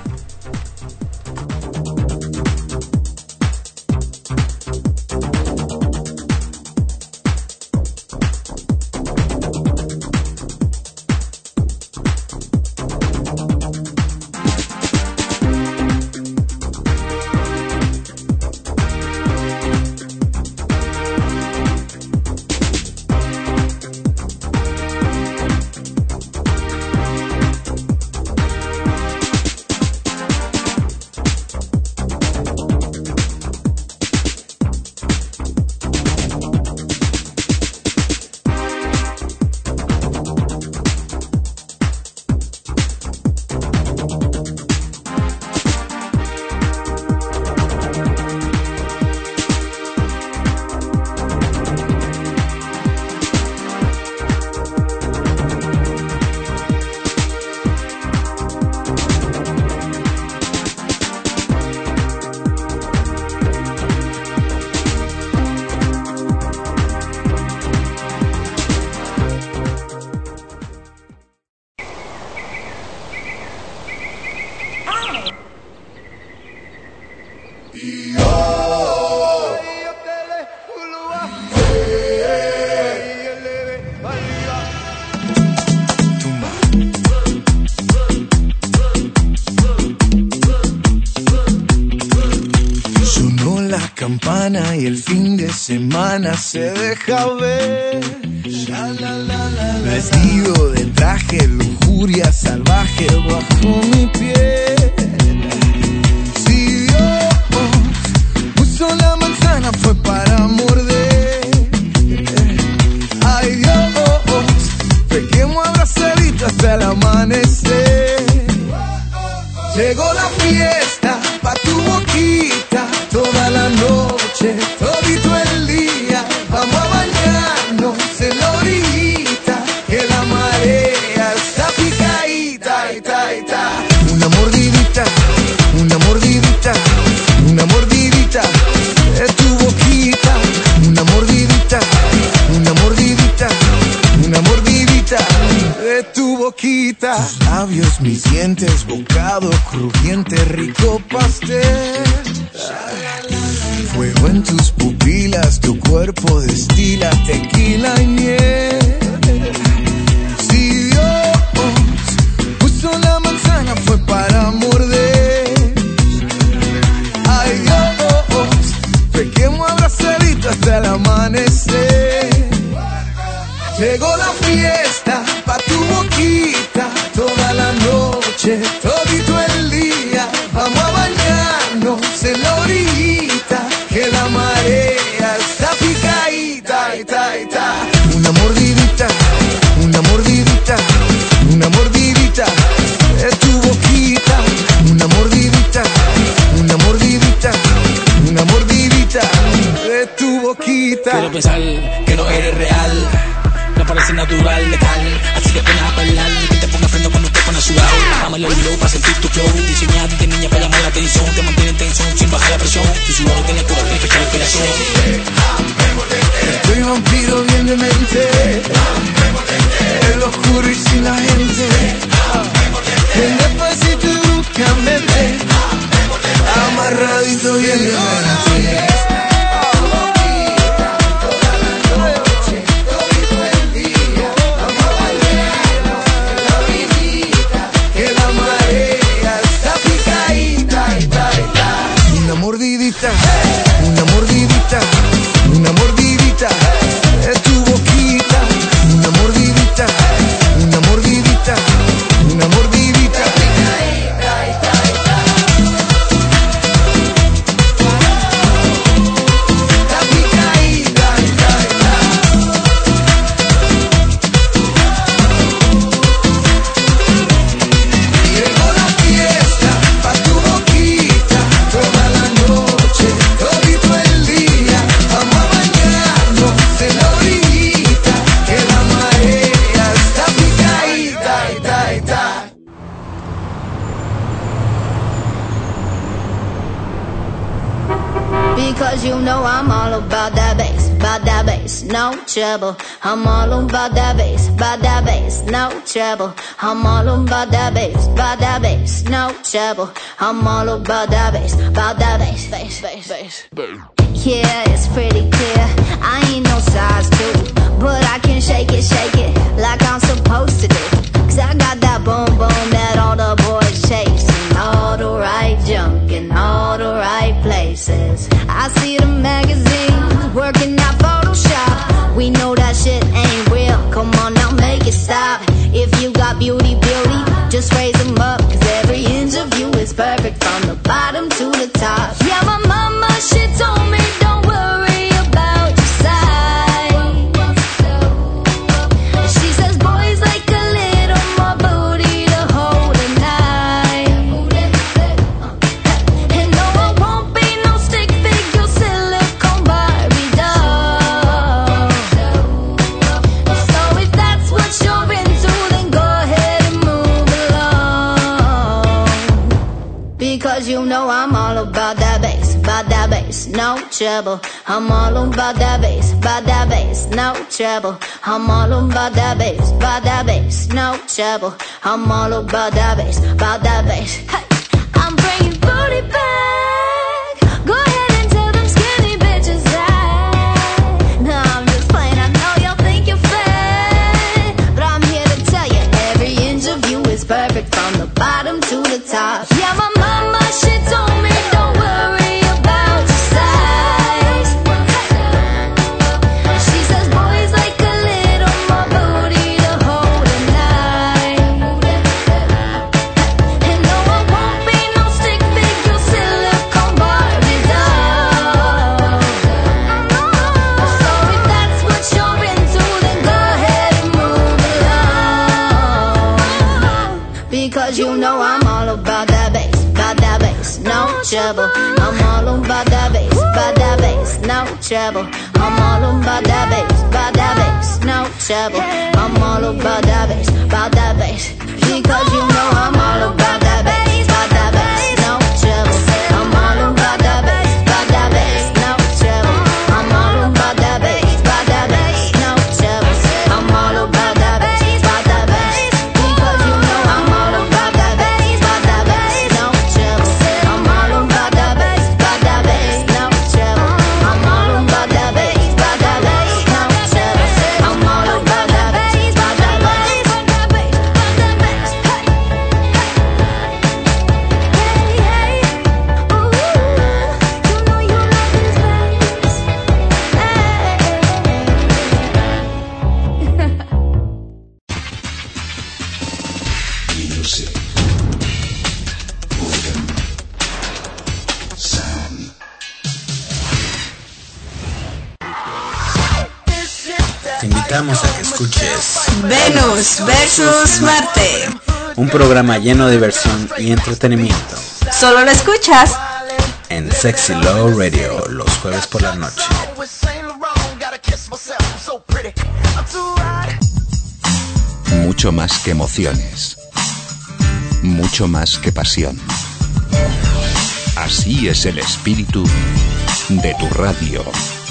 Y el fin de semana se deja ver. Vestido de traje, lujuria salvaje bajo mi piel. Si Dios puso la manzana fue para morder. Ay Dios, pequemos abrazaditos hasta el amanecer. Llegó la fiesta pa' tu boquita, toda la noche, todito el día. Vamos a bañarnos en la orillita, que la marea está picadita, ita, ita. Una mordidita, una mordidita, una mordidita de tu boquita. Una mordidita, una mordidita, una mordidita de tu boquita. Tus labios, mis dientes, bocado crujiente, rico pastel. Fuego en tus pupilas, tu cuerpo destila tequila y miel. Si Dios puso la manzana fue para morder. Ay Dios, fiesta pa' tu boquita, toda la noche, todito el día. Vamos a bañarnos en la orillita, que la marea está picadita, ita, ita. Una mordidita, una mordidita, una mordidita de tu boquita. Una mordidita, una mordidita, una mordidita de tu boquita. Quiero pensar que no eres real, no parece natural, letal. Así que ven a bailar, que te ponga freno cuando te pones sudado. Bájame el hilo para sentir tu flow, diseñado de niña para llamar la atención. Te mantiene en tensión sin bajar la presión. Tu sudor tiene cura, tiene fecha de inspiración. Estoy vampiro bien de mente, en lo oscuro y sin la gente. Ven despacito y bruscamente, amarradito bien de mente. Una mordidita, una mordidita, una mordidita de tu boquita. Una mordidita, una mordidita, una mordidita. Llegó la fiesta pa' tu boquita, toda la noche, todito el día. Vamos a bañarnos en la orillita, que la marea está picadita, ita, ita. Because you know I'm all about that bass, no trouble. I'm all about that bass, no trouble. I'm all about that bass, no trouble. I'm all about that bass. Yeah, it's pretty clear, I ain't no size 2, but I can shake it like I'm supposed to do. Cause I got that boom boom that all the boys chase, and all the right junk in all the right places. I see the magazines working out Photoshop. We know that shit ain't real, come on now make it stop. If you got beauty, just raise them up. Cause every inch of you is perfect from the bottom to the top. Yeah, my mama, she told me don't worry about your size. She says boys like a little more booty to hold at night. And no, I won't be no stick figure silicone Barbie doll. So if that's what you're into, then go ahead and move along. Because you know I'm all about that bass, no trouble. I'm all about that bass, no trouble. I'm all about that bass, no trouble. I'm all about that bass. Hey, I'm bringing booty back. Go ahead and tell them skinny bitches that. No, I'm just playing, I know y'all think you're fat, but I'm here to tell you every inch of you is perfect from the bottom to the top. Yeah, my mama, she told me don't worry about your size. She says boys like a little more booty to hold at night. And no, I won't be no stick figure silicone Barbie doll. So if that's what you're into, then go ahead and move along. Because you know I'm all about that bass, no trouble. I'm all about that bass, no trouble. I'm all about that bass, no trouble. I'm all about that bass. Because you know I'm all about that bass, no trouble. I'm all about that bass, no trouble. I'm all about that bass, no trouble. I'm all about that bass, because you know I'm all about that bass, no trouble. I'm all about that bass, no trouble. I'm all about that bass, no trouble. I'm all about that bass, invitamos a que escuches Venus versus Marte. un programa lleno de diversión y entretenimiento Solo lo escuchas en Sexy Love Radio los jueves por la noche. Mucho más que emociones. Mucho más que pasión. Así es el espíritu de tu radio.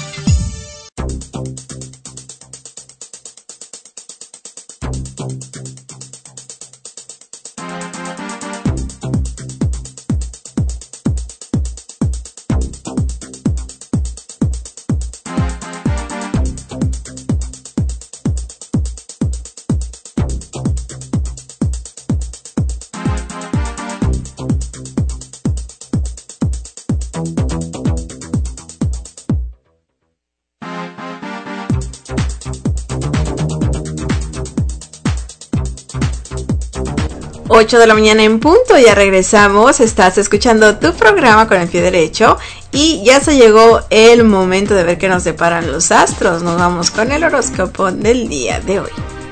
Ocho de la mañana en punto, ya regresamos, estás escuchando tu programa con el pie derecho y ya se llegó el momento de ver qué nos deparan los astros. Nos vamos con el horóscopo del día de hoy.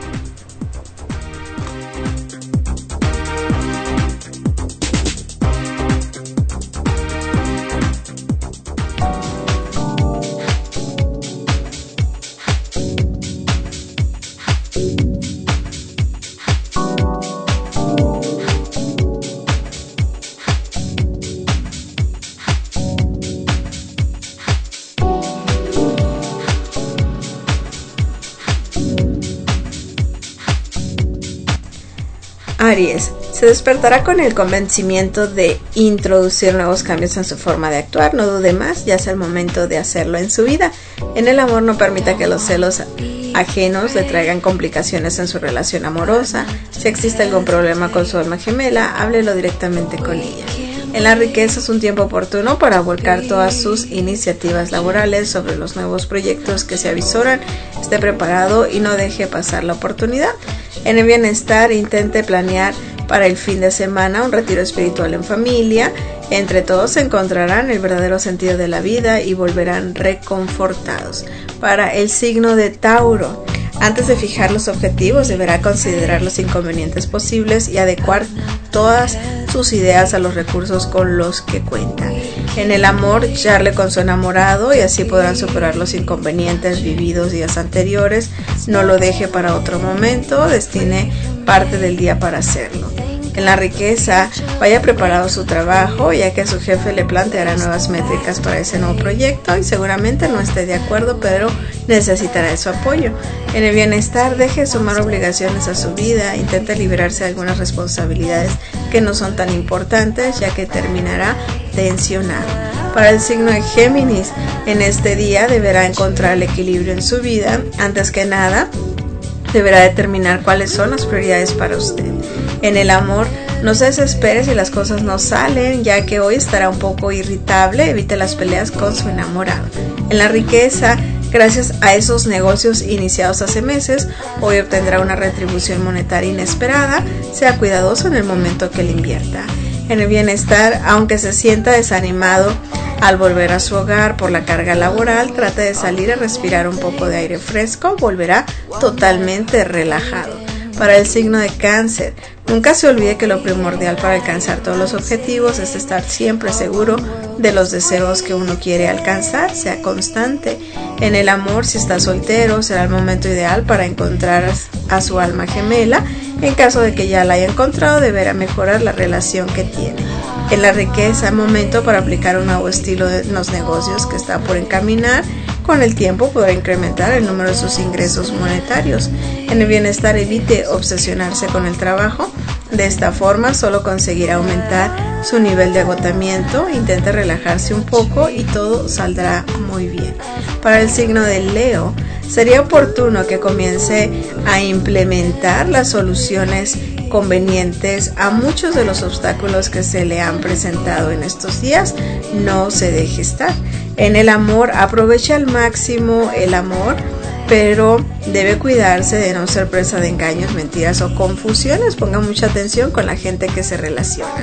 Aries, se despertará con el convencimiento de introducir nuevos cambios en su forma de actuar. No dude más, ya es el momento de hacerlo en su vida. En el amor, no permita que los celos ajenos le traigan complicaciones en su relación amorosa. Si existe algún problema con su alma gemela, háblelo directamente con ella. En la riqueza, es un tiempo oportuno para volcar todas sus iniciativas laborales sobre los nuevos proyectos que se avisoran. Esté preparado y no deje pasar la oportunidad. En el bienestar, intente planear para el fin de semana un retiro espiritual en familia. Entre todos encontrarán el verdadero sentido de la vida y volverán reconfortados. Para el signo de Tauro, antes de fijar los objetivos, deberá considerar los inconvenientes posibles y adecuar todas sus ideas a los recursos con los que cuenta. En el amor, charle con su enamorado y así podrán superar los inconvenientes vividos días anteriores. No lo deje para otro momento, destine parte del día para hacerlo. En la riqueza, vaya preparado a su trabajo, ya que su jefe le planteará nuevas métricas para ese nuevo proyecto y seguramente no esté de acuerdo, pero necesitará de su apoyo. En el bienestar, deje de sumar obligaciones a su vida, intente liberarse de algunas responsabilidades que no son tan importantes, ya que terminará tensionado. Para el signo de Géminis, en este día deberá encontrar el equilibrio en su vida. Antes que nada, deberá determinar cuáles son las prioridades para usted. En el amor, no se desespere si las cosas no salen, ya que hoy estará un poco irritable. Evite las peleas con su enamorado. En la riqueza, gracias a esos negocios iniciados hace meses, hoy obtendrá una retribución monetaria inesperada. Sea cuidadoso en el momento que le invierta. En el bienestar, aunque se sienta desanimado al volver a su hogar por la carga laboral, trate de salir a respirar un poco de aire fresco, volverá totalmente relajado. Para el signo de Cáncer, nunca se olvide que lo primordial para alcanzar todos los objetivos es estar siempre seguro de los deseos que uno quiere alcanzar, sea constante. En el amor, si está soltero, será el momento ideal para encontrar a su alma gemela. En caso de que ya la haya encontrado, deberá mejorar la relación que tiene. En la riqueza, momento para aplicar un nuevo estilo en los negocios que está por encaminar. Con el tiempo podrá incrementar el número de sus ingresos monetarios. En el bienestar, evite obsesionarse con el trabajo. De esta forma solo conseguirá aumentar su nivel de agotamiento. Intente relajarse un poco y todo saldrá muy bien. Para el signo de Leo, sería oportuno que comience a implementar las soluciones convenientes a muchos de los obstáculos que se le han presentado en estos días. No se deje estar. En el amor, aproveche al máximo el amor, pero debe cuidarse de no ser presa de engaños, mentiras o confusiones. Ponga mucha atención con la gente que se relaciona.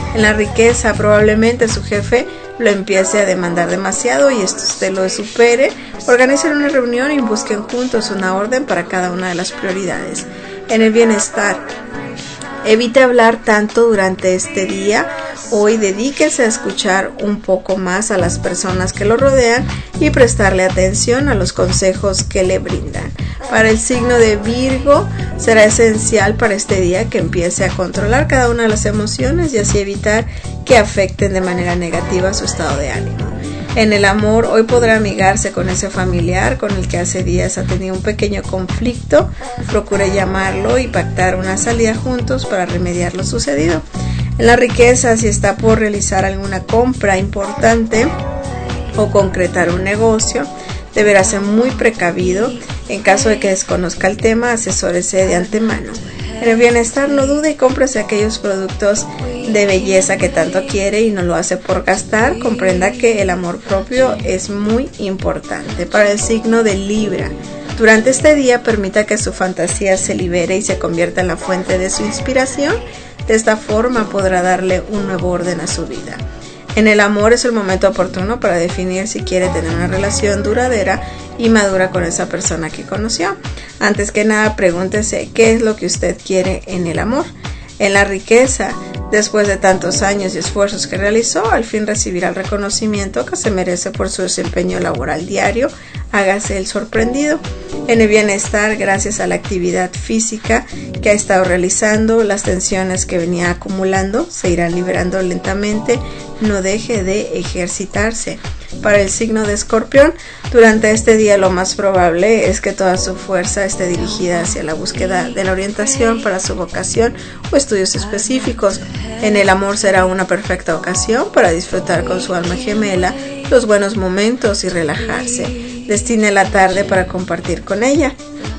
En la riqueza, probablemente su jefe lo empiece a demandar demasiado y esto usted lo supere. Organicen una reunión y busquen juntos una orden para cada una de las prioridades. En el bienestar, evite hablar tanto durante este día. Hoy dedíquese a escuchar un poco más a las personas que lo rodean y prestarle atención a los consejos que le brindan. Para el signo de Virgo, será esencial para este día que empiece a controlar cada una de las emociones y así evitar que afecten de manera negativa su estado de ánimo. En el amor, hoy podrá amigarse con ese familiar con el que hace días ha tenido un pequeño conflicto. Procure llamarlo y pactar una salida juntos para remediar lo sucedido. En la riqueza, si está por realizar alguna compra importante o concretar un negocio, deberá ser muy precavido. En caso de que desconozca el tema, asesórese de antemano. En el bienestar, no dude y cómprese aquellos productos de belleza que tanto quiere y no lo hace por gastar. Comprenda que el amor propio es muy importante. Para el signo de Libra, durante este día permita que su fantasía se libere y se convierta en la fuente de su inspiración. De esta forma podrá darle un nuevo orden a su vida. En el amor, es el momento oportuno para definir si quiere tener una relación duradera y madura con esa persona que conoció. Antes que nada, pregúntese qué es lo que usted quiere en el amor. En la riqueza, después de tantos años y esfuerzos que realizó, al fin recibirá el reconocimiento que se merece por su desempeño laboral diario. Hágase el sorprendido. En el bienestar, gracias a la actividad física que ha estado realizando, las tensiones que venía acumulando se irán liberando lentamente. No deje de ejercitarse. Para el signo de Escorpión, durante este día lo más probable es que toda su fuerza esté dirigida hacia la búsqueda de la orientación para su vocación o estudios específicos. En el amor será una perfecta ocasión para disfrutar con su alma gemela los buenos momentos y relajarse. Destine la tarde para compartir con ella.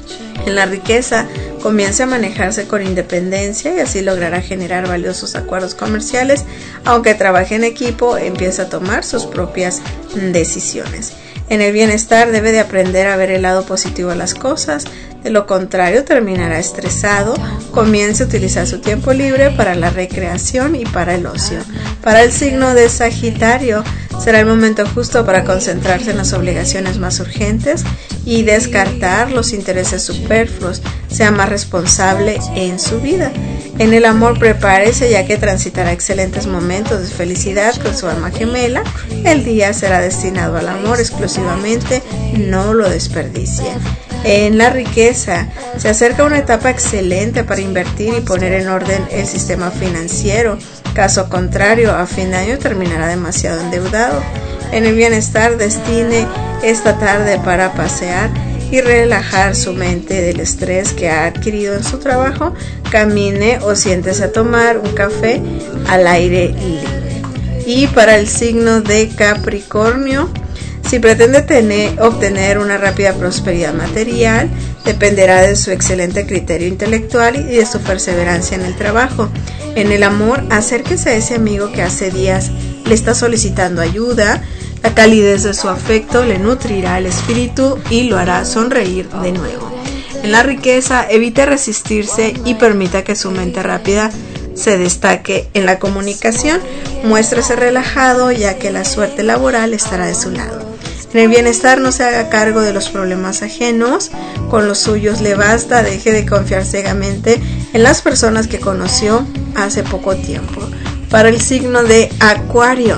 En la riqueza, comience a manejarse con independencia y así logrará generar valiosos acuerdos comerciales. Aunque trabaje en equipo, empieza a tomar sus propias decisiones. En el bienestar, debe de aprender a ver el lado positivo de las cosas. De lo contrario, terminará estresado. Comience a utilizar su tiempo libre para la recreación y para el ocio. Para el signo de Sagitario, será el momento justo para concentrarse en las obligaciones más urgentes y descartar los intereses superfluos. Sea más responsable en su vida. En el amor, prepárese ya que transitará excelentes momentos de felicidad con su alma gemela. El día será destinado al amor exclusivamente, no lo desperdicie. En la riqueza, se acerca una etapa excelente para invertir y poner en orden el sistema financiero. Caso contrario, a fin de año terminará demasiado endeudado. En el bienestar, destine esta tarde para pasear y relajar su mente del estrés que ha adquirido en su trabajo. Camine o siéntese a tomar un café al aire libre. Y para el signo de Capricornio, si pretende obtener una rápida prosperidad material, dependerá de su excelente criterio intelectual y de su perseverancia en el trabajo. En el amor, acérquese a ese amigo que hace días le está solicitando ayuda. La calidez de su afecto le nutrirá el espíritu y lo hará sonreír de nuevo. En la riqueza, evite resistirse y permita que su mente rápida se destaque en la comunicación. Muéstrese relajado ya que la suerte laboral estará de su lado. En el bienestar, no se haga cargo de los problemas ajenos, con los suyos le basta. Deje de confiar ciegamente en las personas que conoció hace poco tiempo. Para el signo de Acuario,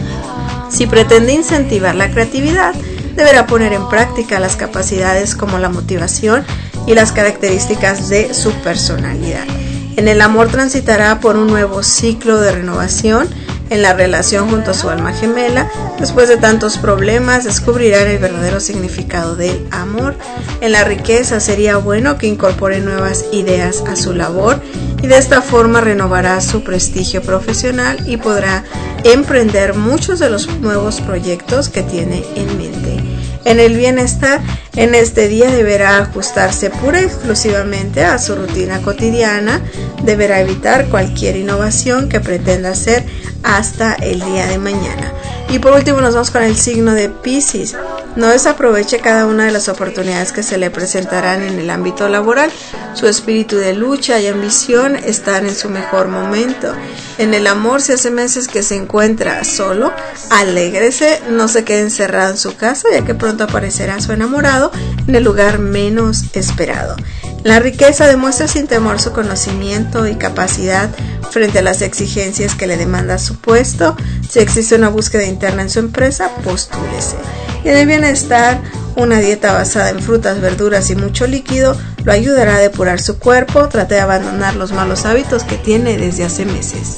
si pretende incentivar la creatividad, deberá poner en práctica las capacidades como la motivación y las características de su personalidad. En el amor, transitará por un nuevo ciclo de renovación. En la relación junto a su alma gemela, después de tantos problemas, descubrirán el verdadero significado del amor. En la riqueza, sería bueno que incorpore nuevas ideas a su labor y de esta forma renovará su prestigio profesional y podrá emprender muchos de los nuevos proyectos que tiene en mente. En el bienestar, en este día deberá ajustarse pura y exclusivamente a su rutina cotidiana. Deberá evitar cualquier innovación que pretenda hacer hasta el día de mañana. Y por último nos vamos con el signo de Piscis. No desaproveche cada una de las oportunidades que se le presentarán en el ámbito laboral. Su espíritu de lucha y ambición están en su mejor momento. En el amor, si hace meses que se encuentra solo, alégrese, no se quede encerrado en su casa, ya que pronto aparecerá su enamorado en el lugar menos esperado. La riqueza demuestra sin temor su conocimiento y capacidad frente a las exigencias que le demanda su puesto. Si existe una búsqueda interna en su empresa, postúlese. Y en el bienestar, una dieta basada en frutas, verduras y mucho líquido lo ayudará a depurar su cuerpo. Trate de abandonar los malos hábitos que tiene desde hace meses.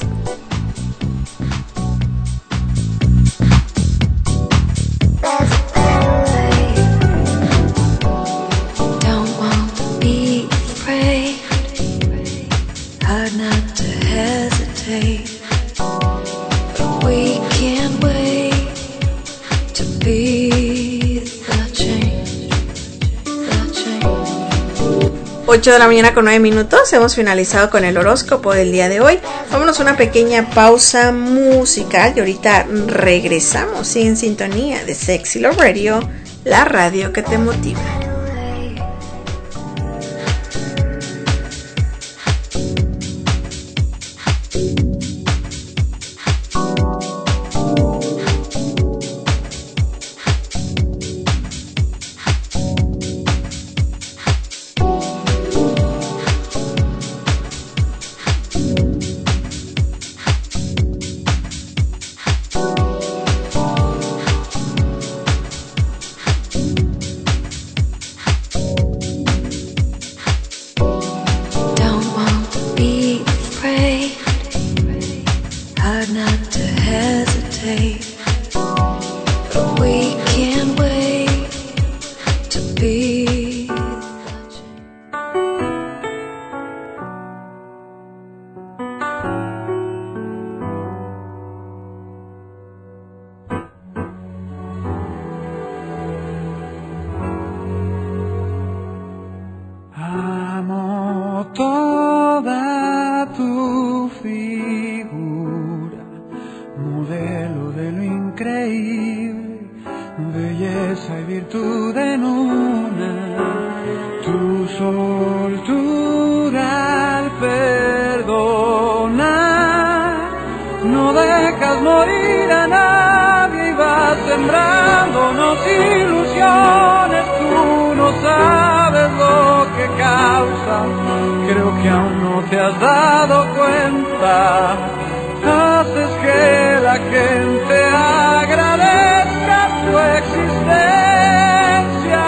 But we can't wait to be the change, the change. 8 de la mañana con 9 minutos, hemos finalizado con el horóscopo del día de hoy. Vámonos a una pequeña pausa musical y ahorita regresamos en sintonía de Sexy Love Radio, la radio que te motiva. Toda tu figura, modelo de lo increíble, belleza y virtud en una, tu soltura al perdonar, no dejas morir a nadie y vas sembrándonos ilusiones, tú no sabes lo que causa. Creo que aún no te has dado cuenta. Haces que la gente agradezca tu existencia.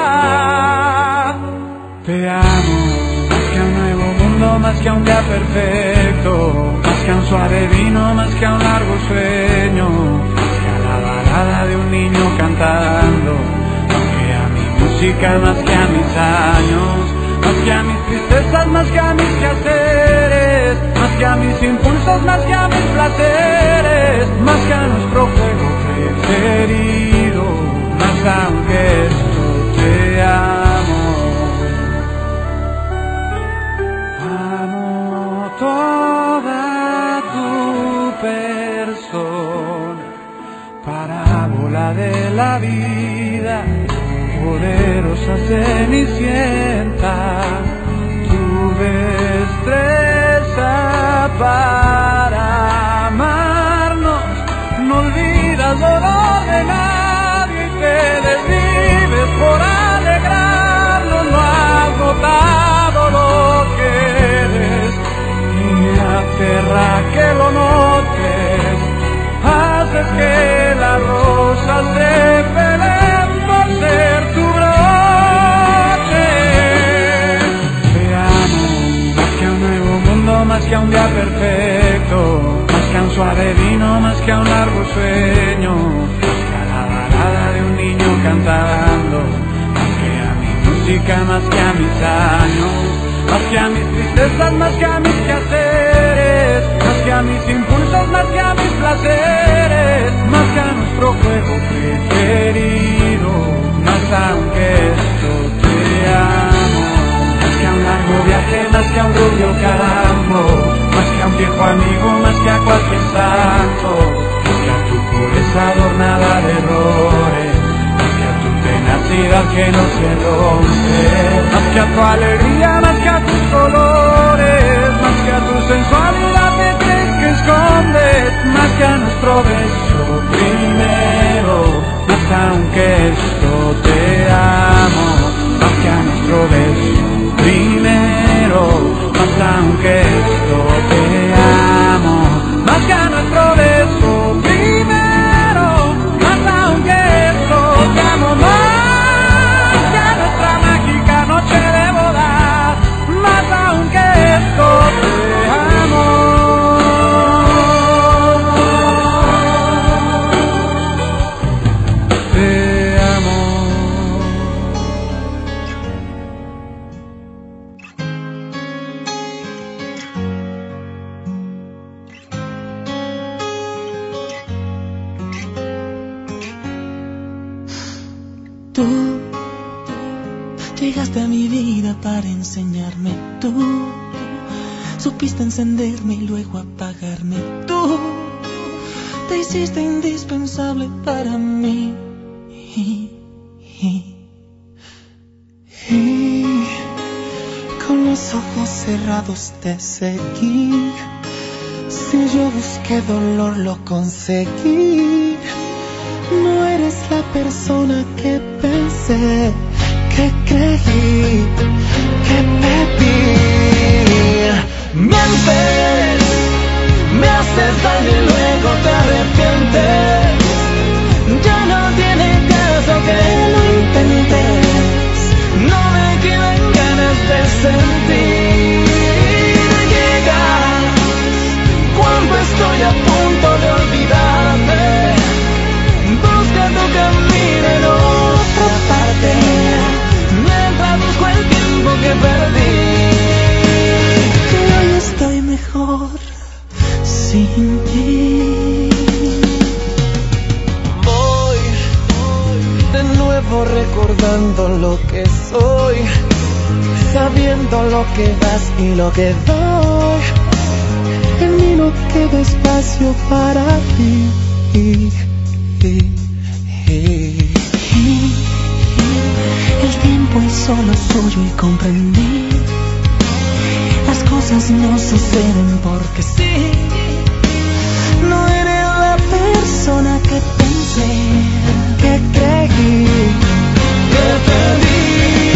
Te amo, más que a un nuevo mundo, más que a un día perfecto, más que a un suave vino, más que a un largo sueño, más que a la balada de un niño cantando, más que a mi música, más que a mis años, más que a mis tristezas, más que a mis quehaceres, más que a mis impulsos, más que a mis placeres, más que a nuestro juego preferido, más aunque esto te amo. Amo toda tu persona, parábola de la vida, poderosa cenicienta, tu destreza para amarnos, no olvidas dolor de nadie y te desvives por alegrarnos, no has notado lo que eres y me aterra que lo notes, haces que las rosas se peleen por ser tu broche. Te amo, más que a un nuevo mundo, más que a un día perfecto, más que a un suave vino, más que a un largo sueño, más que a la balada de un niño cantando, más que a mi música, más que a mis años, más que a mis tristezas, más que a mis quehaceres, más que a mis impulsos, más que a mis placeres, más que a nuestro juego preferido, más aunque esto te amo, más que a un largo viaje, más que a un rubio campo, más que a un viejo amigo, más que a cualquier santo, más que a tu pureza adornada de errores, más que a tu pena que no se rompe. Más que a tu alegría, más que a tus colores, más que a tu sensualidad que crees que escondes, más que a nuestro beso primero, más aunque esto te amo, más que a nuestro beso primero, más aunque esto te amo, más que a nuestro beso primero, más aunque esto te amo, más que a nuestra mágica noche de bodas, más aunque esto te amo. Tú llegaste a mi vida para enseñarme. Tú supiste encenderme y luego apagarme. Tú te hiciste indispensable para mí. Y con los ojos cerrados te seguí. Si yo busqué dolor lo conseguí. No eres la persona que pensé, que creí, que pedí. Mientes, me haces daño y luego te arrepientes. Ya no tiene caso que lo intentes. No me quedan ganas de sentir. Llegas cuando estoy a punto de olvidarte. Busca tu camino en otra parte, mientras busco el tiempo que perdí. Y hoy estoy mejor sin ti. Voy de nuevo recordando lo que soy, sabiendo lo que das y lo que doy. En mí no queda espacio para ti. El tiempo es solo suyo y comprendí. Las cosas no suceden porque sí. No eres la persona que pensé, que creí, que perdí.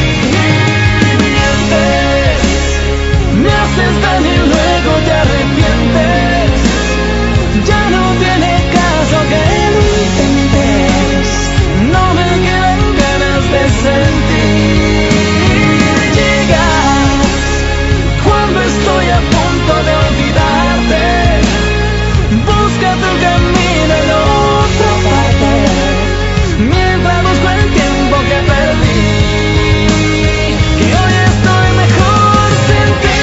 Mientes, me haces daño y luego te arrepientes. Ya no tiene caso que lo intentes. No me quedan ganas de sentir. Llegas cuando estoy a punto de olvidarte. Busca tu camino en otra parte, mientras busco el tiempo que perdí. Que hoy estoy mejor sin ti.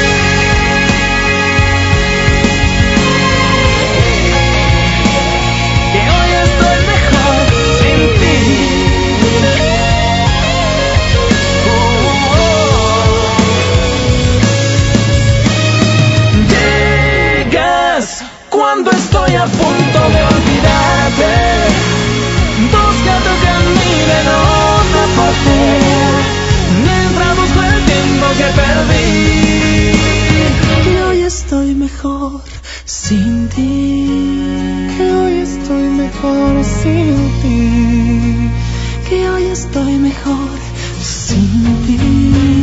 Cuando estoy a punto de olvidarte, busca tu camino en otra parte, mientras busco el tiempo que perdí. Y hoy estoy mejor sin ti. Que hoy estoy mejor sin ti. Que hoy estoy mejor sin ti.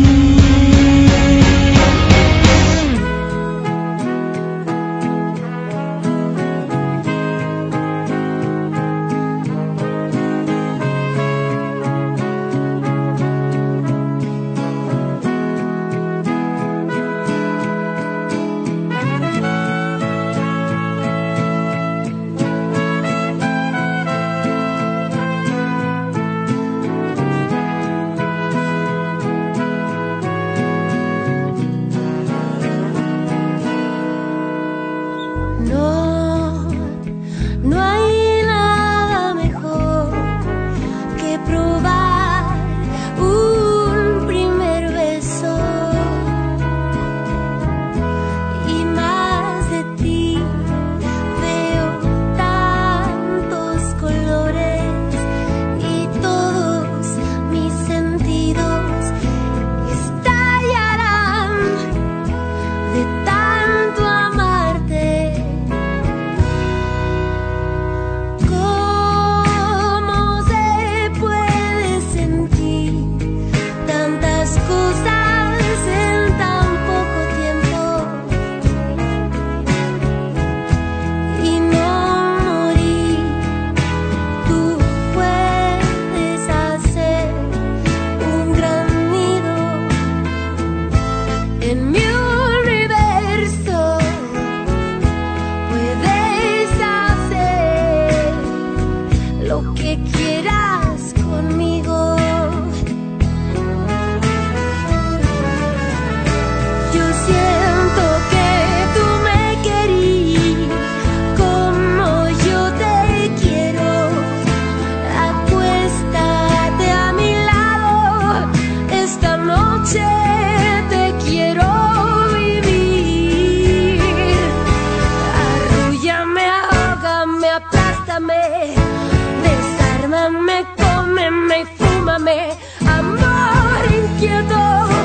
Desármame, cómeme y fúmame, amor inquieto,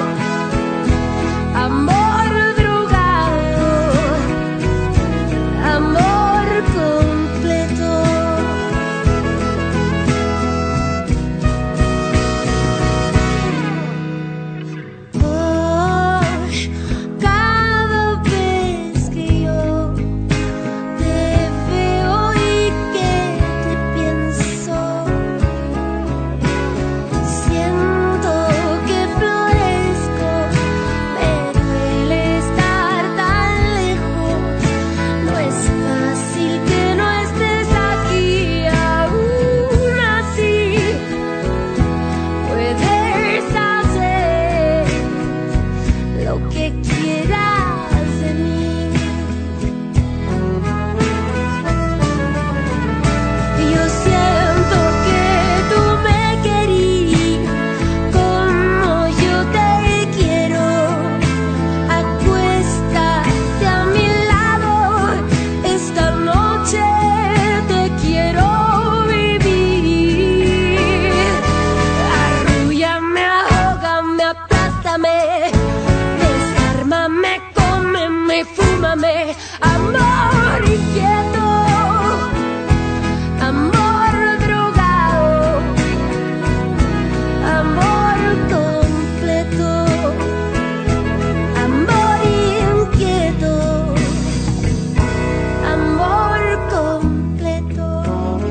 amor drogado, amor completo. Oh, cada vez que yo te veo y que te pienso, siento que florezco, me duele estar tan lejos, no es fácil que no estés aquí aún así, puedes hacer lo que quieras de mí. Yo siento que tú me querías como yo te quiero. Acuéstate a mi lado, esta noche te quiero vivir. Arrúllame, ahógame, aplástame, desármame, cómeme, fúmame, amor inquieto, amor drogado, amor completo, amor inquieto, amor completo.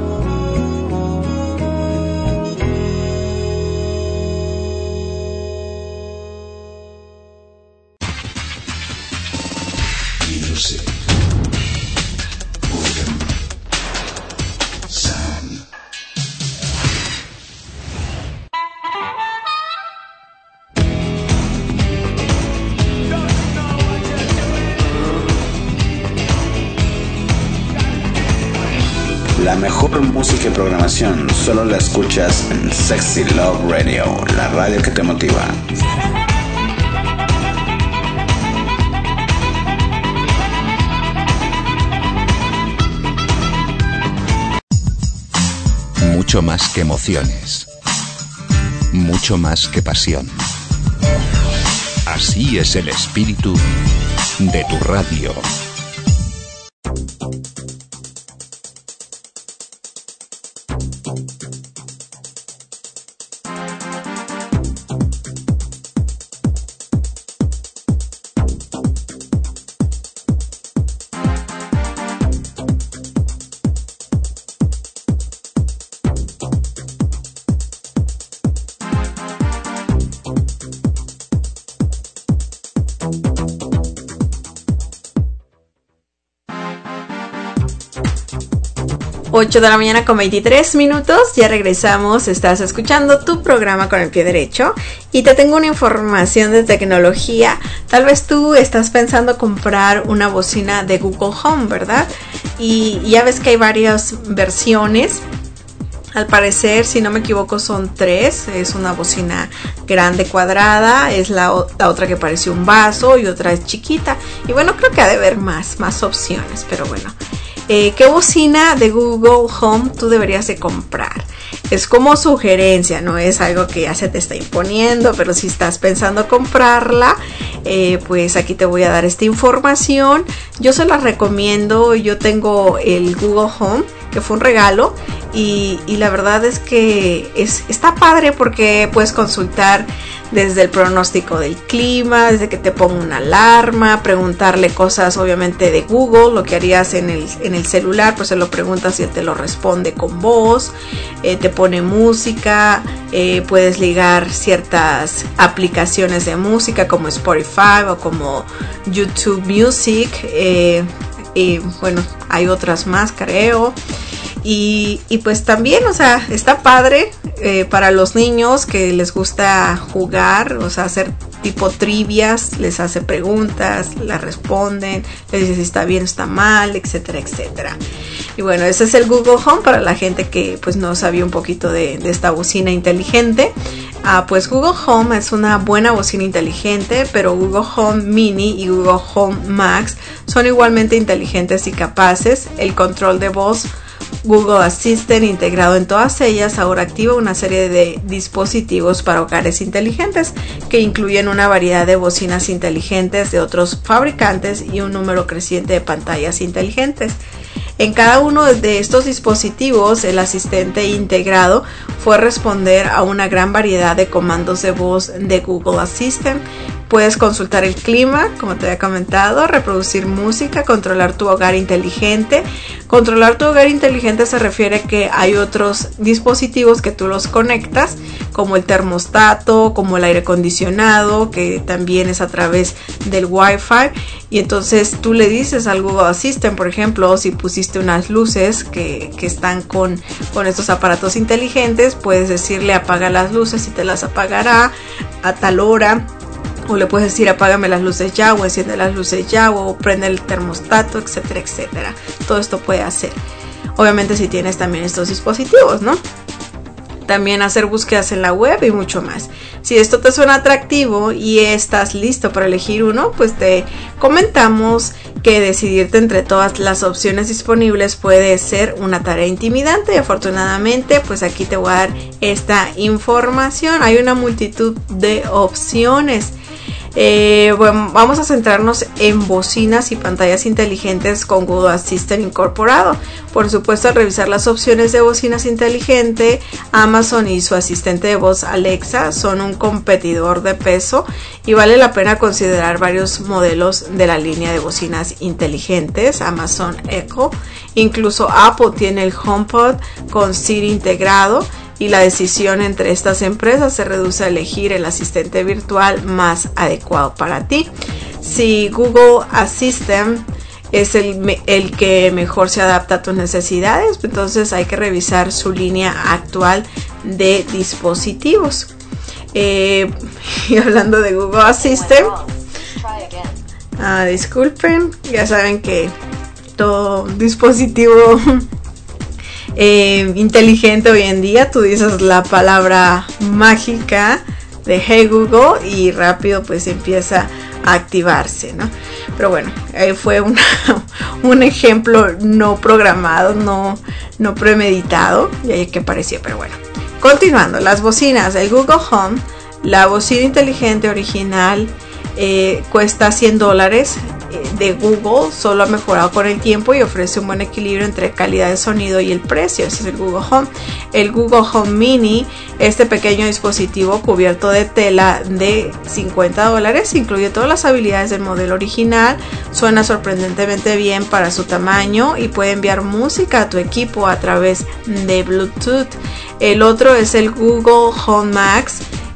Music. Organ. Sound. La mejor música y programación solo la escuchas en Sexy Love Radio, la radio que te motiva. Mucho más que emociones. Mucho más que pasión. Así es el espíritu de tu radio. Ocho de la mañana con 23 minutos, ya regresamos, estás escuchando tu programa con el pie derecho y te tengo una información de tecnología. Tal vez tú estás pensando comprar una bocina de Google Home, ¿verdad? Y ya ves que hay varias versiones. Al parecer, si no me equivoco, son 3. Es una bocina grande cuadrada, es la otra que parece un vaso y otra es chiquita. Y bueno, creo que ha de haber más opciones, pero bueno. ¿Qué bocina de Google Home tú deberías de comprar? Es como sugerencia, no es algo que ya se te está imponiendo, pero si estás pensando comprarla, pues aquí te voy a dar esta información. Yo se la recomiendo, yo tengo el Google Home, que fue un regalo, y la verdad es que está padre porque puedes consultar desde el pronóstico del clima, desde que te ponga una alarma, preguntarle cosas obviamente de Google, lo que harías en el celular, pues se lo preguntas y él te lo responde con voz, te pone música, puedes ligar ciertas aplicaciones de música como Spotify o como YouTube Music, y bueno, hay otras más creo. Y pues también, o sea, está padre para los niños que les gusta jugar, o sea, hacer tipo trivias, les hace preguntas, las responden, les dice si está bien o está mal, etcétera, etcétera. Y bueno, ese es el Google Home para la gente que pues no sabía un poquito de esta bocina inteligente. Pues Google Home es una buena bocina inteligente, pero Google Home Mini y Google Home Max son igualmente inteligentes y capaces. El control de voz Google Assistant integrado en todas ellas ahora activa una serie de dispositivos para hogares inteligentes que incluyen una variedad de bocinas inteligentes de otros fabricantes y un número creciente de pantallas inteligentes. En cada uno de estos dispositivos, el asistente integrado fue responder a una gran variedad de comandos de voz de Google Assistant. Puedes consultar el clima, como te había comentado, reproducir música, controlar tu hogar inteligente. Controlar tu hogar inteligente se refiere que hay otros dispositivos que tú los conectas, como el termostato, como el aire acondicionado, que también es a través del Wi-Fi. Y entonces tú le dices al Google Assistant, por ejemplo, si pusiste unas luces que están con estos aparatos inteligentes, puedes decirle apaga las luces y te las apagará a tal hora. O le puedes decir apágame las luces ya, o enciende las luces ya, o prende el termostato, etcétera, etcétera. Todo esto puede hacer. Obviamente si tienes también estos dispositivos, ¿no? También hacer búsquedas en la web y mucho más. Si esto te suena atractivo y estás listo para elegir uno, pues te comentamos que decidirte entre todas las opciones disponibles puede ser una tarea intimidante y afortunadamente pues aquí te voy a dar esta información. Hay una multitud de opciones. Bueno, vamos a centrarnos en bocinas y pantallas inteligentes con Google Assistant incorporado. Por supuesto, al revisar las opciones de bocinas inteligentes, Amazon y su asistente de voz Alexa son un competidor de peso y vale la pena considerar varios modelos de la línea de bocinas inteligentes. Amazon Echo, incluso Apple tiene el HomePod con Siri integrado. Y la decisión entre estas empresas se reduce a elegir el asistente virtual más adecuado para ti. Si Google Assistant es el que mejor se adapta a tus necesidades, entonces hay que revisar su línea actual de dispositivos. Y hablando de Google Assistant, disculpen, ya saben que todo dispositivo inteligente hoy en día, tú dices la palabra mágica de Hey Google y rápido pues empieza a activarse, ¿no? Pero bueno, fue un ejemplo no programado, no premeditado, y ahí que parecía, pero bueno. Continuando, las bocinas, el Google Home, la bocina inteligente original cuesta $100 de Google, solo ha mejorado con el tiempo y ofrece un buen equilibrio entre calidad de sonido y el precio. Ese es el Google Home. El Google Home Mini, este pequeño dispositivo cubierto de tela de $50, incluye todas las habilidades del modelo original, suena sorprendentemente bien para su tamaño y puede enviar música a tu equipo a través de Bluetooth. El otro es el Google Home Max.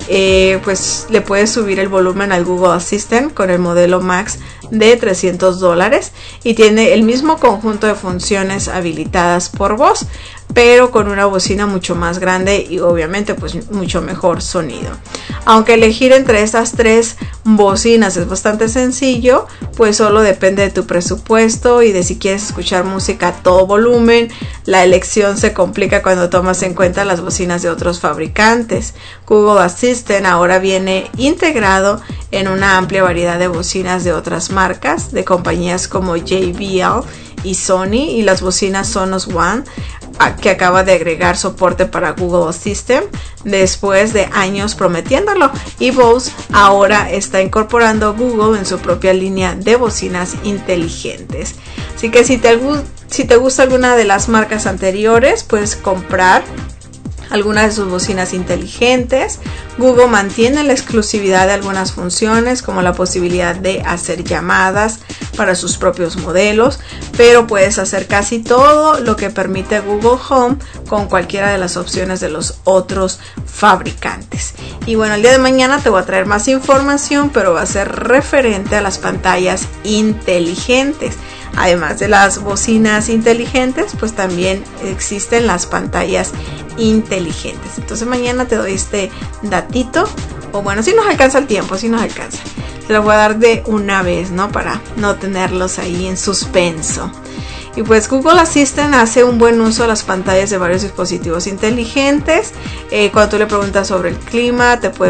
Pues le puedes subir el volumen al Google Assistant con el modelo Max de $300 y tiene el mismo conjunto de funciones habilitadas por voz, pero con una bocina mucho más grande y obviamente pues mucho mejor sonido. Aunque elegir entre estas tres bocinas es bastante sencillo, pues solo depende de tu presupuesto y de si quieres escuchar música a todo volumen. La elección se complica cuando tomas en cuenta las bocinas de otros fabricantes. Google Assistant ahora viene integrado en una amplia variedad de bocinas de otras marcas, de compañías como JBL y Sony, y las bocinas Sonos One, que acaba de agregar soporte para Google Assistant después de años prometiéndolo, y Bose ahora está incorporando Google en su propia línea de bocinas inteligentes. Así que si te gusta alguna de las marcas anteriores, puedes comprar algunas de sus bocinas inteligentes. Google mantiene la exclusividad de algunas funciones, como la posibilidad de hacer llamadas para sus propios modelos, pero puedes hacer casi todo lo que permite Google Home con cualquiera de las opciones de los otros fabricantes. Y bueno, el día de mañana te voy a traer más información, pero va a ser referente a las pantallas inteligentes. Además de las bocinas inteligentes, pues también existen las pantallas inteligentes. Entonces mañana te doy este datito, o bueno, si nos alcanza el tiempo, si nos alcanza. Te lo voy a dar de una vez, ¿no? Para no tenerlos ahí en suspenso. Y pues Google Assistant hace un buen uso de las pantallas de varios dispositivos inteligentes. Cuando tú le preguntas sobre el clima, te puede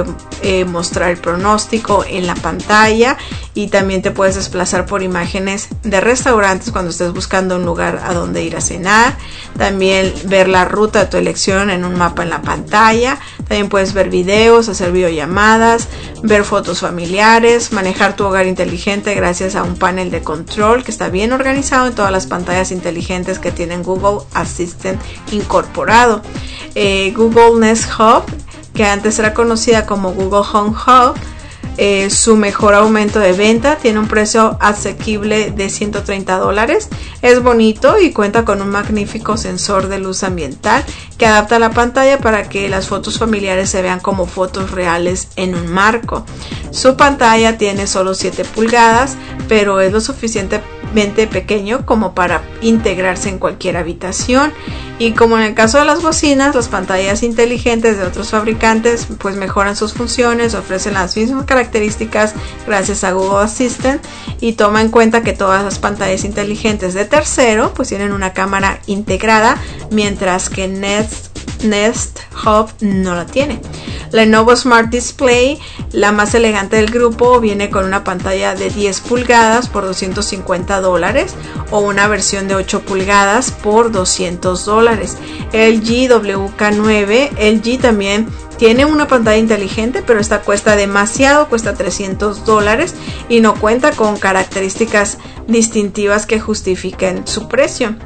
mostrar el pronóstico en la pantalla, y también te puedes desplazar por imágenes de restaurantes cuando estés buscando un lugar a donde ir a cenar. También ver la ruta de tu elección en un mapa en la pantalla. También puedes ver videos, hacer videollamadas, ver fotos familiares, manejar tu hogar inteligente gracias a un panel de control que está bien organizado en todas las pantallas inteligentes que tienen Google Assistant incorporado. Google Nest Hub, que antes era conocida como Google Home Hub, su mejor aumento de venta, tiene un precio asequible de $130. Es bonito y cuenta con un magnífico sensor de luz ambiental que adapta la pantalla para que las fotos familiares se vean como fotos reales en un marco. Su pantalla tiene solo 7 pulgadas, pero es lo suficientemente pequeño como para integrarse en cualquier habitación. Y como en el caso de las bocinas, las pantallas inteligentes de otros fabricantes pues mejoran sus funciones, ofrecen las mismas características gracias a Google Assistant, y toma en cuenta que todas las pantallas inteligentes de tercero pues tienen una cámara integrada, mientras que Nest Hub no la tiene. Lenovo Smart Display, la más elegante del grupo, viene con una pantalla de 10 pulgadas por $250 o una versión de 8 pulgadas por $200. LG WK9, LG también tiene una pantalla inteligente, pero esta cuesta demasiado, cuesta $300 y no cuenta con características distintivas que justifiquen su precio.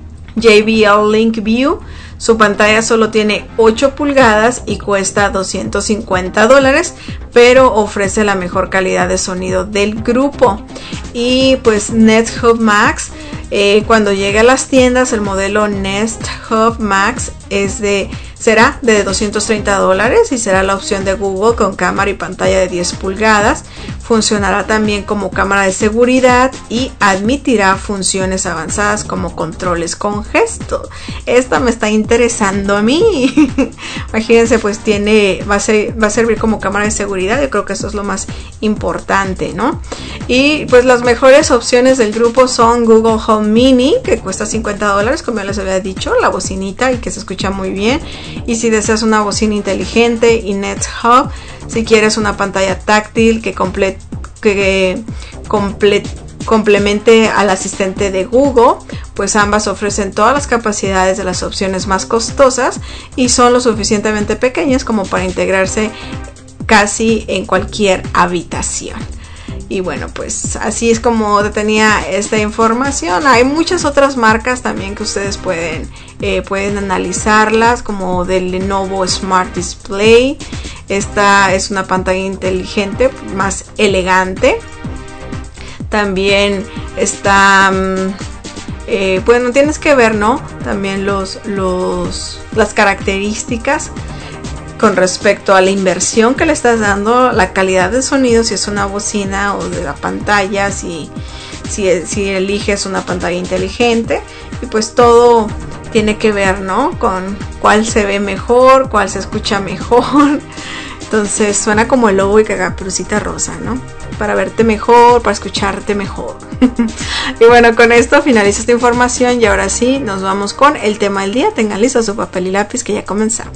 JBL Link View, su pantalla solo tiene 8 pulgadas y cuesta $250, pero ofrece la mejor calidad de sonido del grupo. Y pues Nest Hub Max, cuando llegue a las tiendas, el modelo Nest Hub Max será de $230 y será la opción de Google con cámara y pantalla de 10 pulgadas. Funcionará también como cámara de seguridad y admitirá funciones avanzadas como controles con gesto. Esta me está interesando a mí. Imagínense, pues va a servir como cámara de seguridad. Yo creo que eso es lo más importante, ¿no? Y pues las mejores opciones del grupo son Google Home Mini, que cuesta $50, como ya les había dicho, la bocinita y que se escucha muy bien. Y si deseas una bocina inteligente, y Nest Hub, si quieres una pantalla táctil que complemente al asistente de Google, pues ambas ofrecen todas las capacidades de las opciones más costosas y son lo suficientemente pequeñas como para integrarse casi en cualquier habitación. Y bueno, pues así es como tenía esta información. Hay muchas otras marcas también que ustedes pueden analizarlas, como del Lenovo Smart Display. Esta es una pantalla inteligente más elegante. También está, bueno, tienes que ver, ¿no? También las características con respecto a la inversión que le estás dando, la calidad de sonido, si es una bocina o de la pantalla, si eliges una pantalla inteligente, y pues todo tiene que ver, ¿no? Con cuál se ve mejor, cuál se escucha mejor. Entonces suena como el lobo y Caperucita Rosa, ¿no? Para verte mejor, para escucharte mejor. Y bueno, con esto finaliza esta información y ahora sí nos vamos con el tema del día. Tengan listo su papel y lápiz que ya comenzamos.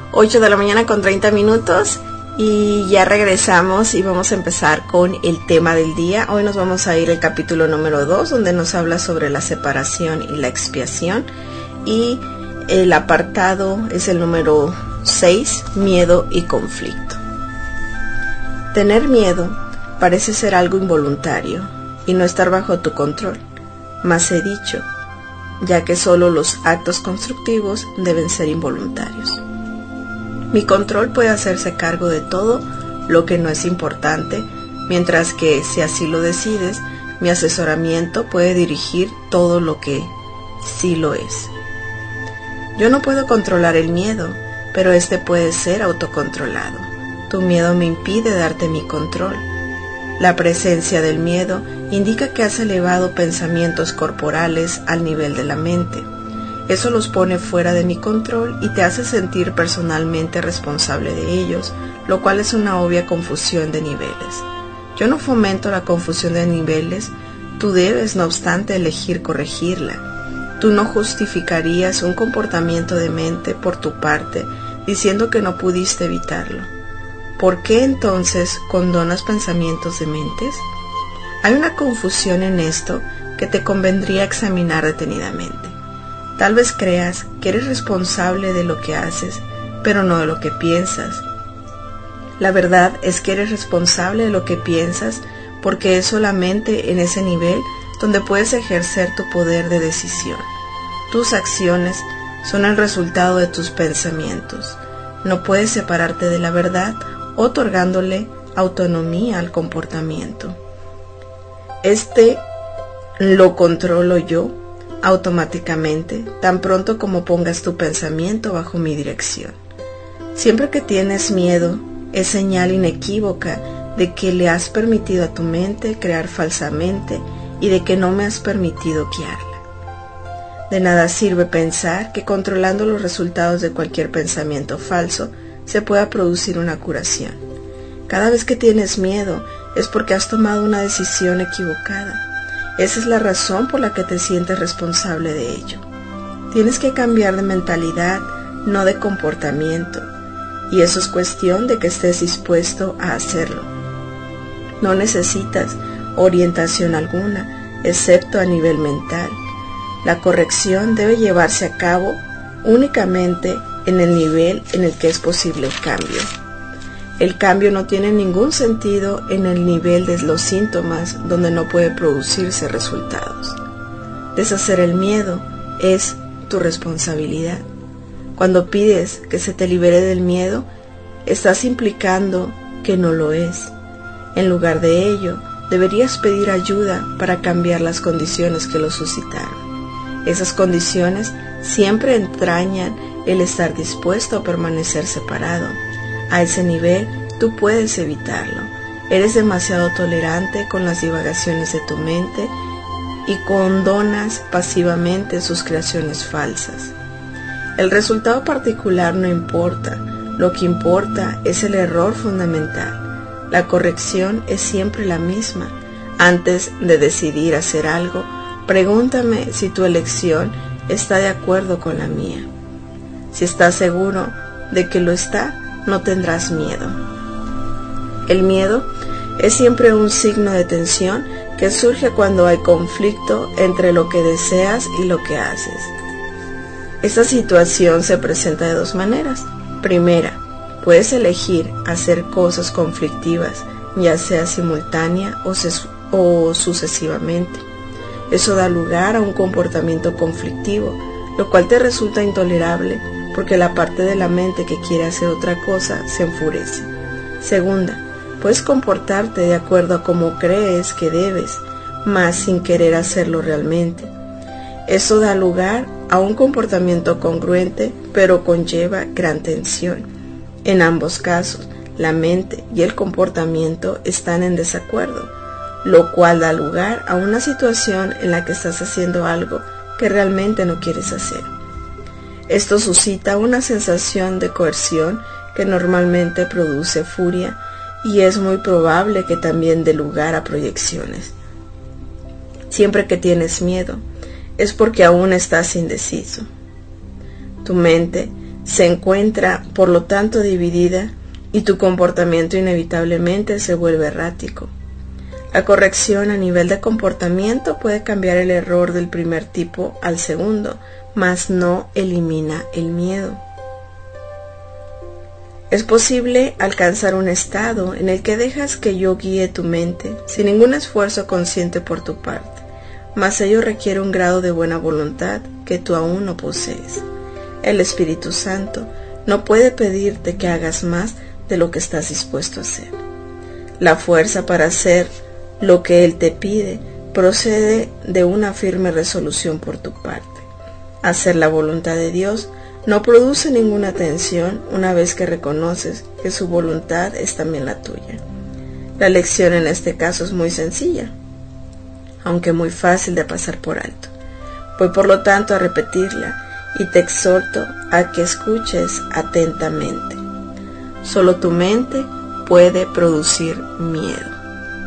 8 de la mañana con 30 minutos y ya regresamos y vamos a empezar con el tema del día. Hoy nos vamos a ir al capítulo número 2, donde nos habla sobre la separación y la expiación, y el apartado es el número 6, miedo y conflicto. Tener miedo parece ser algo involuntario y no estar bajo tu control, mas he dicho, ya que solo los actos constructivos deben ser involuntarios. Mi control puede hacerse cargo de todo lo que no es importante, mientras que, si así lo decides, mi asesoramiento puede dirigir todo lo que sí lo es. Yo no puedo controlar el miedo, pero este puede ser autocontrolado. Tu miedo me impide darte mi control. La presencia del miedo indica que has elevado pensamientos corporales al nivel de la mente. Eso los pone fuera de mi control y te hace sentir personalmente responsable de ellos, lo cual es una obvia confusión de niveles. Yo no fomento la confusión de niveles, tú debes, no obstante, elegir corregirla. Tú no justificarías un comportamiento de mente por tu parte, diciendo que no pudiste evitarlo. ¿Por qué entonces condonas pensamientos de mentes? Hay una confusión en esto que te convendría examinar detenidamente. Tal vez creas que eres responsable de lo que haces, pero no de lo que piensas. La verdad es que eres responsable de lo que piensas, porque es solamente en ese nivel donde puedes ejercer tu poder de decisión. Tus acciones son el resultado de tus pensamientos. No puedes separarte de la verdad, otorgándole autonomía al comportamiento. Lo controlo yo automáticamente, tan pronto como pongas tu pensamiento bajo mi dirección. Siempre que tienes miedo, es señal inequívoca de que le has permitido a tu mente crear falsamente y de que no me has permitido guiarla. De nada sirve pensar que controlando los resultados de cualquier pensamiento falso se pueda producir una curación. Cada vez que tienes miedo es porque has tomado una decisión equivocada. Esa es la razón por la que te sientes responsable de ello. Tienes que cambiar de mentalidad, no de comportamiento, y eso es cuestión de que estés dispuesto a hacerlo. No necesitas orientación alguna, excepto a nivel mental. La corrección debe llevarse a cabo únicamente en el nivel en el que es posible el cambio. El cambio no tiene ningún sentido en el nivel de los síntomas donde no puede producirse resultados. Deshacer el miedo es tu responsabilidad. Cuando pides que se te libere del miedo, estás implicando que no lo es. En lugar de ello, deberías pedir ayuda para cambiar las condiciones que lo suscitaron. Esas condiciones siempre entrañan el estar dispuesto a permanecer separado. A ese nivel, tú puedes evitarlo. Eres demasiado tolerante con las divagaciones de tu mente y condonas pasivamente sus creaciones falsas. El resultado particular no importa. Lo que importa es el error fundamental. La corrección es siempre la misma. Antes de decidir hacer algo, pregúntame si tu elección está de acuerdo con la mía. Si estás seguro de que lo está, no tendrás miedo. El miedo es siempre un signo de tensión que surge cuando hay conflicto entre lo que deseas y lo que haces. Esta situación se presenta de dos maneras. Primera, puedes elegir hacer cosas conflictivas, ya sea simultánea o sucesivamente. Eso da lugar a un comportamiento conflictivo, lo cual te resulta intolerable porque la parte de la mente que quiere hacer otra cosa se enfurece. Segunda, puedes comportarte de acuerdo a cómo crees que debes, mas sin querer hacerlo realmente. Eso da lugar a un comportamiento congruente, pero conlleva gran tensión. En ambos casos, la mente y el comportamiento están en desacuerdo, lo cual da lugar a una situación en la que estás haciendo algo que realmente no quieres hacer. Esto suscita una sensación de coerción que normalmente produce furia y es muy probable que también dé lugar a proyecciones. Siempre que tienes miedo, es porque aún estás indeciso. Tu mente se encuentra, por lo tanto, dividida y tu comportamiento inevitablemente se vuelve errático. La corrección a nivel de comportamiento puede cambiar el error del primer tipo al segundo, mas no elimina el miedo. Es posible alcanzar un estado en el que dejas que yo guíe tu mente sin ningún esfuerzo consciente por tu parte, mas ello requiere un grado de buena voluntad que tú aún no posees. El Espíritu Santo no puede pedirte que hagas más de lo que estás dispuesto a hacer. La fuerza para hacer lo que Él te pide procede de una firme resolución por tu parte. Hacer la voluntad de Dios no produce ninguna tensión una vez que reconoces que su voluntad es también la tuya. La lección en este caso es muy sencilla, aunque muy fácil de pasar por alto. Voy por lo tanto a repetirla y te exhorto a que escuches atentamente. Solo tu mente puede producir miedo.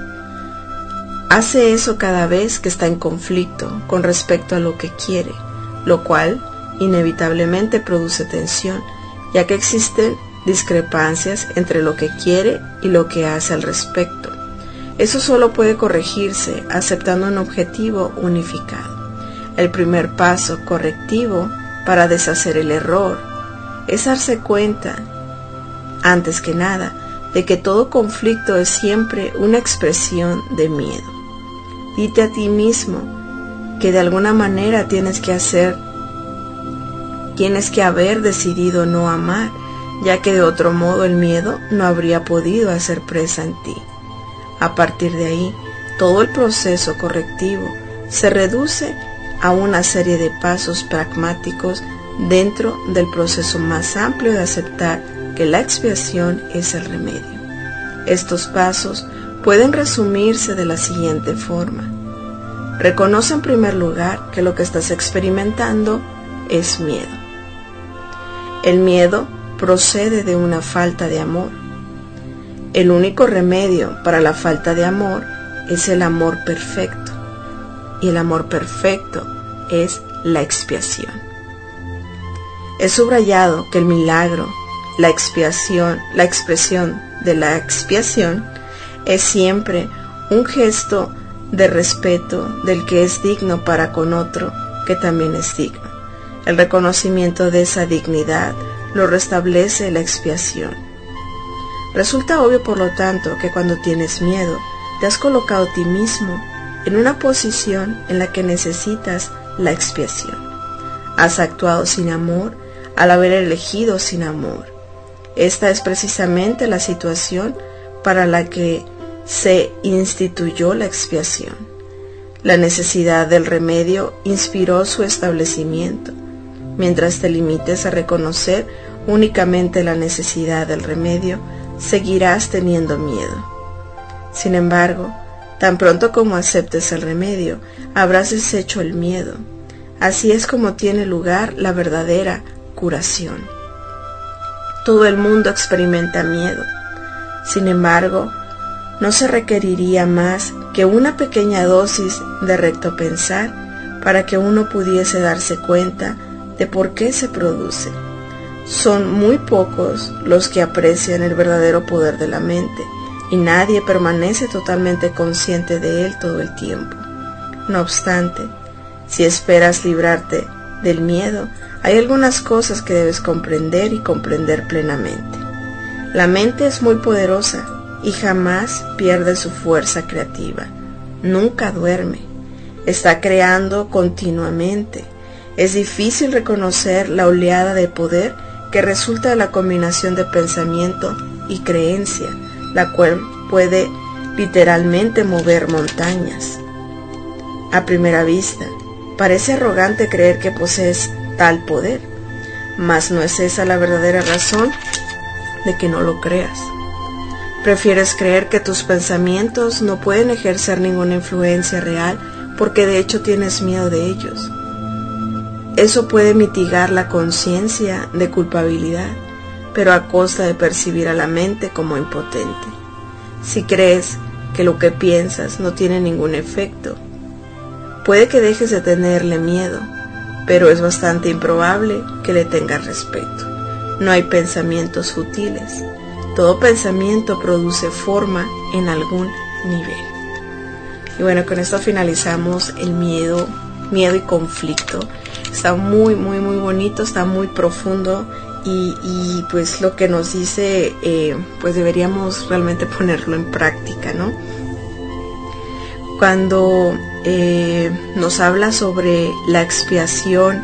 Hace eso cada vez que está en conflicto con respecto a lo que quiere, lo cual inevitablemente produce tensión, ya que existen discrepancias entre lo que quiere y lo que hace al respecto. Eso solo puede corregirse aceptando un objetivo unificado. El primer paso correctivo para deshacer el error es darse cuenta, antes que nada, de que todo conflicto es siempre una expresión de miedo. Dite a ti mismo que de alguna manera tienes que haber decidido no amar, ya que de otro modo el miedo no habría podido hacer presa en ti. A partir de ahí, todo el proceso correctivo se reduce a una serie de pasos pragmáticos dentro del proceso más amplio de aceptar que la expiación es el remedio. Estos pasos pueden resumirse de la siguiente forma. Reconoce en primer lugar que lo que estás experimentando es miedo. El miedo procede de una falta de amor. El único remedio para la falta de amor es el amor perfecto. Y el amor perfecto es la expiación. He subrayado que el milagro, la expresión de la expiación, es siempre un gesto de respeto del que es digno para con otro que también es digno. El reconocimiento de esa dignidad lo restablece la expiación. Resulta obvio, por lo tanto, que cuando tienes miedo, te has colocado a ti mismo en una posición en la que necesitas la expiación. Has actuado sin amor al haber elegido sin amor. Esta es precisamente la situación para la que se instituyó la expiación. La necesidad del remedio inspiró su establecimiento. Mientras te limites a reconocer únicamente la necesidad del remedio, seguirás teniendo miedo. Sin embargo, tan pronto como aceptes el remedio, habrás deshecho el miedo. Así es como tiene lugar la verdadera curación. Todo el mundo experimenta miedo. Sin embargo, no se requeriría más que una pequeña dosis de recto pensar para que uno pudiese darse cuenta de por qué se produce. Son muy pocos los que aprecian el verdadero poder de la mente, y nadie permanece totalmente consciente de él todo el tiempo. No obstante, si esperas librarte del miedo, hay algunas cosas que debes comprender y comprender plenamente. La mente es muy poderosa y jamás pierde su fuerza creativa. Nunca duerme. Está creando continuamente. Es difícil reconocer la oleada de poder que resulta de la combinación de pensamiento y creencia, la cual puede literalmente mover montañas. A primera vista, parece arrogante creer que posees tal poder, mas no es esa la verdadera razón de que no lo creas. Prefieres creer que tus pensamientos no pueden ejercer ninguna influencia real porque de hecho tienes miedo de ellos. Eso puede mitigar la conciencia de culpabilidad, pero a costa de percibir a la mente como impotente. Si crees que lo que piensas no tiene ningún efecto, puede que dejes de tenerle miedo, pero es bastante improbable que le tengas respeto. no hay pensamientos sutiles. Todo pensamiento produce forma en algún nivel. Y bueno, con esto finalizamos el miedo y conflicto. Está muy bonito, está muy profundo y pues lo que nos dice, pues deberíamos realmente ponerlo en práctica, ¿no? Cuando nos habla sobre la expiación,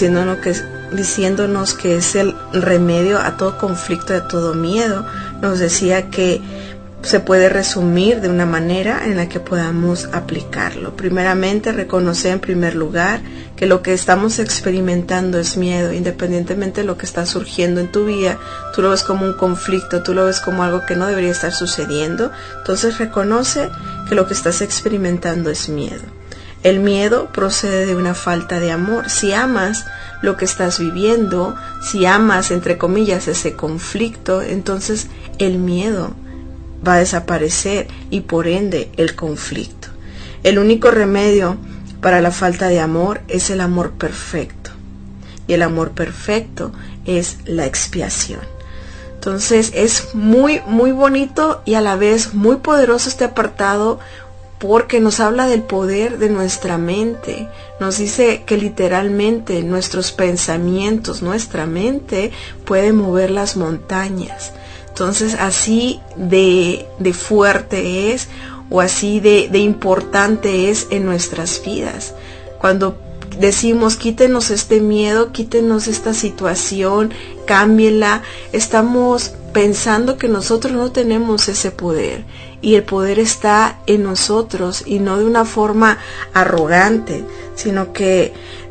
diciéndonos que es el remedio a todo conflicto, a todo miedo, nos decía que se puede resumir de una manera en la que podamos aplicarlo. Primeramente, reconocer en primer lugar que lo que estamos experimentando es miedo, independientemente de lo que está surgiendo en tu vida. Tú lo ves como un conflicto, tú lo ves como algo que no debería estar sucediendo. Entonces reconoce que lo que estás experimentando es miedo. El miedo procede de una falta de amor. Si amas lo que estás viviendo, si amas, entre comillas, ese conflicto, entonces el miedo va a desaparecer y por ende el conflicto. El único remedio para la falta de amor es el amor perfecto. Y el amor perfecto es la expiación. Entonces es muy bonito y a la vez muy poderoso este apartado, porque nos habla del poder de nuestra mente. Nos dice que literalmente nuestros pensamientos, nuestra mente puede mover las montañas. Entonces así de fuerte es, o así de importante es en nuestras vidas. Cuando decimos quítenos este miedo, quítenos esta situación, cámbiela, estamos pensando que nosotros no tenemos ese poder, y el poder está en nosotros, y no de una forma arrogante, sino que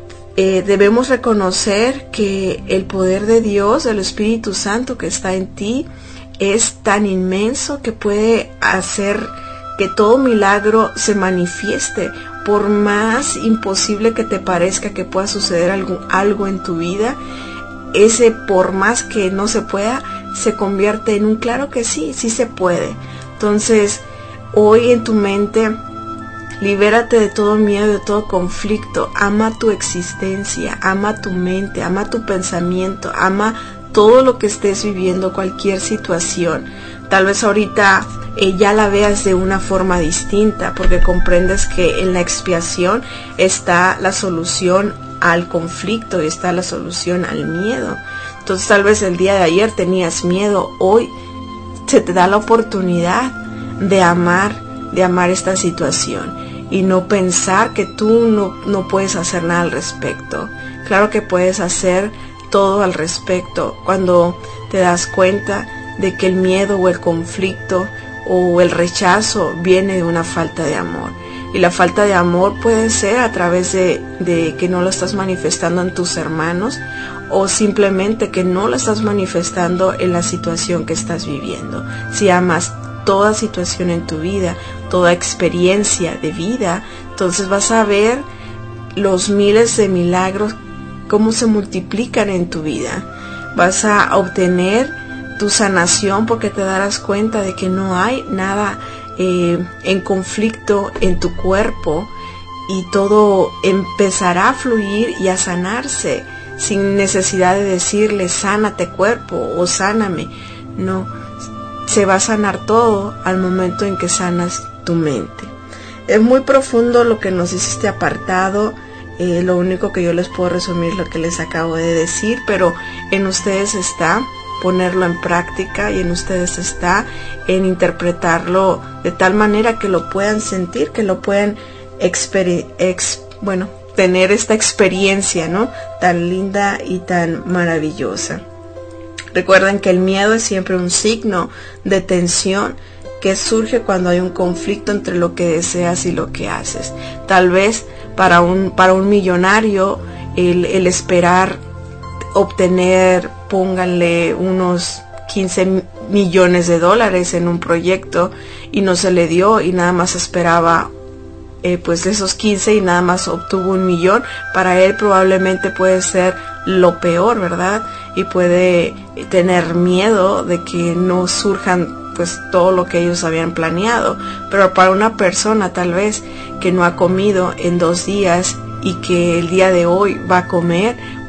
debemos reconocer que el poder de Dios, del Espíritu Santo que está en ti, es tan inmenso que puede hacer que todo milagro se manifieste. Por más imposible que te parezca que pueda suceder algo en tu vida, ese por más que no se pueda, se convierte en un claro que sí se puede. Entonces, hoy en tu mente, libérate de todo miedo, de todo conflicto. Ama tu existencia, ama tu mente, ama tu pensamiento, ama todo lo que estés viviendo, cualquier situación. Tal vez ahorita ya la veas de una forma distinta, porque comprendes que en la expiación está la solución al conflicto y está la solución al miedo. Entonces tal vez el día de ayer tenías miedo, hoy se te da la oportunidad de amar esta situación y no pensar que tú no puedes hacer nada al respecto. Claro que puedes hacer todo al respecto cuando te das cuenta de que el miedo o el conflicto o el rechazo viene de una falta de amor. Y la falta de amor puede ser a través de que no lo estás manifestando en tus hermanos, o simplemente que no lo estás manifestando en la situación que estás viviendo. Si amas toda situación en tu vida, toda experiencia de vida, entonces vas a ver los miles de milagros cómo se multiplican en tu vida. Vas a obtener tu sanación, porque te darás cuenta de que no hay nada en conflicto en tu cuerpo, y todo empezará a fluir y a sanarse sin necesidad de decirle sánate cuerpo o sáname. No, se va a sanar todo al momento en que sanas tu mente. Es muy profundo lo que nos dice este apartado. Lo único que yo les puedo resumir lo que les acabo de decir, pero en ustedes está ponerlo en práctica, y en ustedes está en interpretarlo de tal manera que lo puedan sentir, que lo puedan tener esta experiencia, ¿no?, tan linda y tan maravillosa. Recuerden que el miedo es siempre un signo de tensión que surge cuando hay un conflicto entre lo que deseas y lo que haces. Tal vez para un millonario el esperar obtener, pónganle, unos 15 millones de dólares en un proyecto y no se le dio, y nada más esperaba pues esos 15 y nada más obtuvo 1 millón, para él probablemente puede ser lo peor, ¿verdad? Y puede tener miedo de que no surjan pues todo lo que ellos habían planeado. Pero para una persona tal vez que no ha comido en 2 días y que el día de hoy va a comer,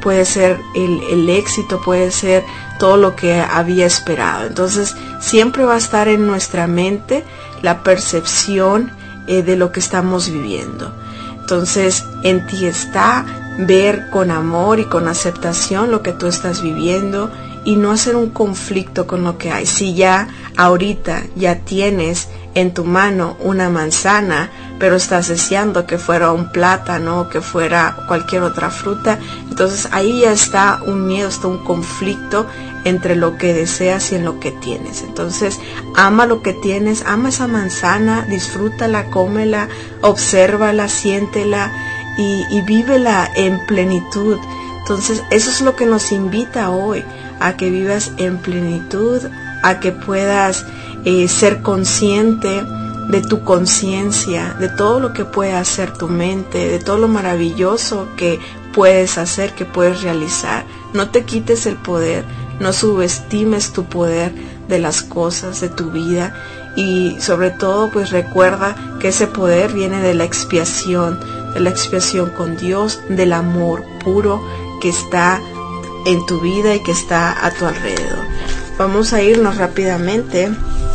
puede ser el éxito, puede ser todo lo que había esperado. Entonces siempre va a estar en nuestra mente la percepción de lo que estamos viviendo. Entonces en ti está ver con amor y con aceptación lo que tú estás viviendo y no hacer un conflicto con lo que hay. Si ya ahorita ya tienes en tu mano una manzana, pero estás deseando que fuera un plátano, que fuera cualquier otra fruta, entonces ahí ya está un miedo, está un conflicto entre lo que deseas y en lo que tienes. Entonces ama lo que tienes, ama esa manzana, disfrútala, cómela, obsérvala, siéntela y vívela en plenitud. Entonces eso es lo que nos invita hoy, a que vivas en plenitud, a que puedas ser consciente de tu conciencia, de todo lo que puede hacer tu mente, de todo lo maravilloso que puedes hacer, que puedes realizar. No te quites el poder, no subestimes tu poder de las cosas, de tu vida, y sobre todo pues recuerda que ese poder viene de la expiación con Dios, del amor puro que está en tu vida y que está a tu alrededor. Vamos a irnos rápidamente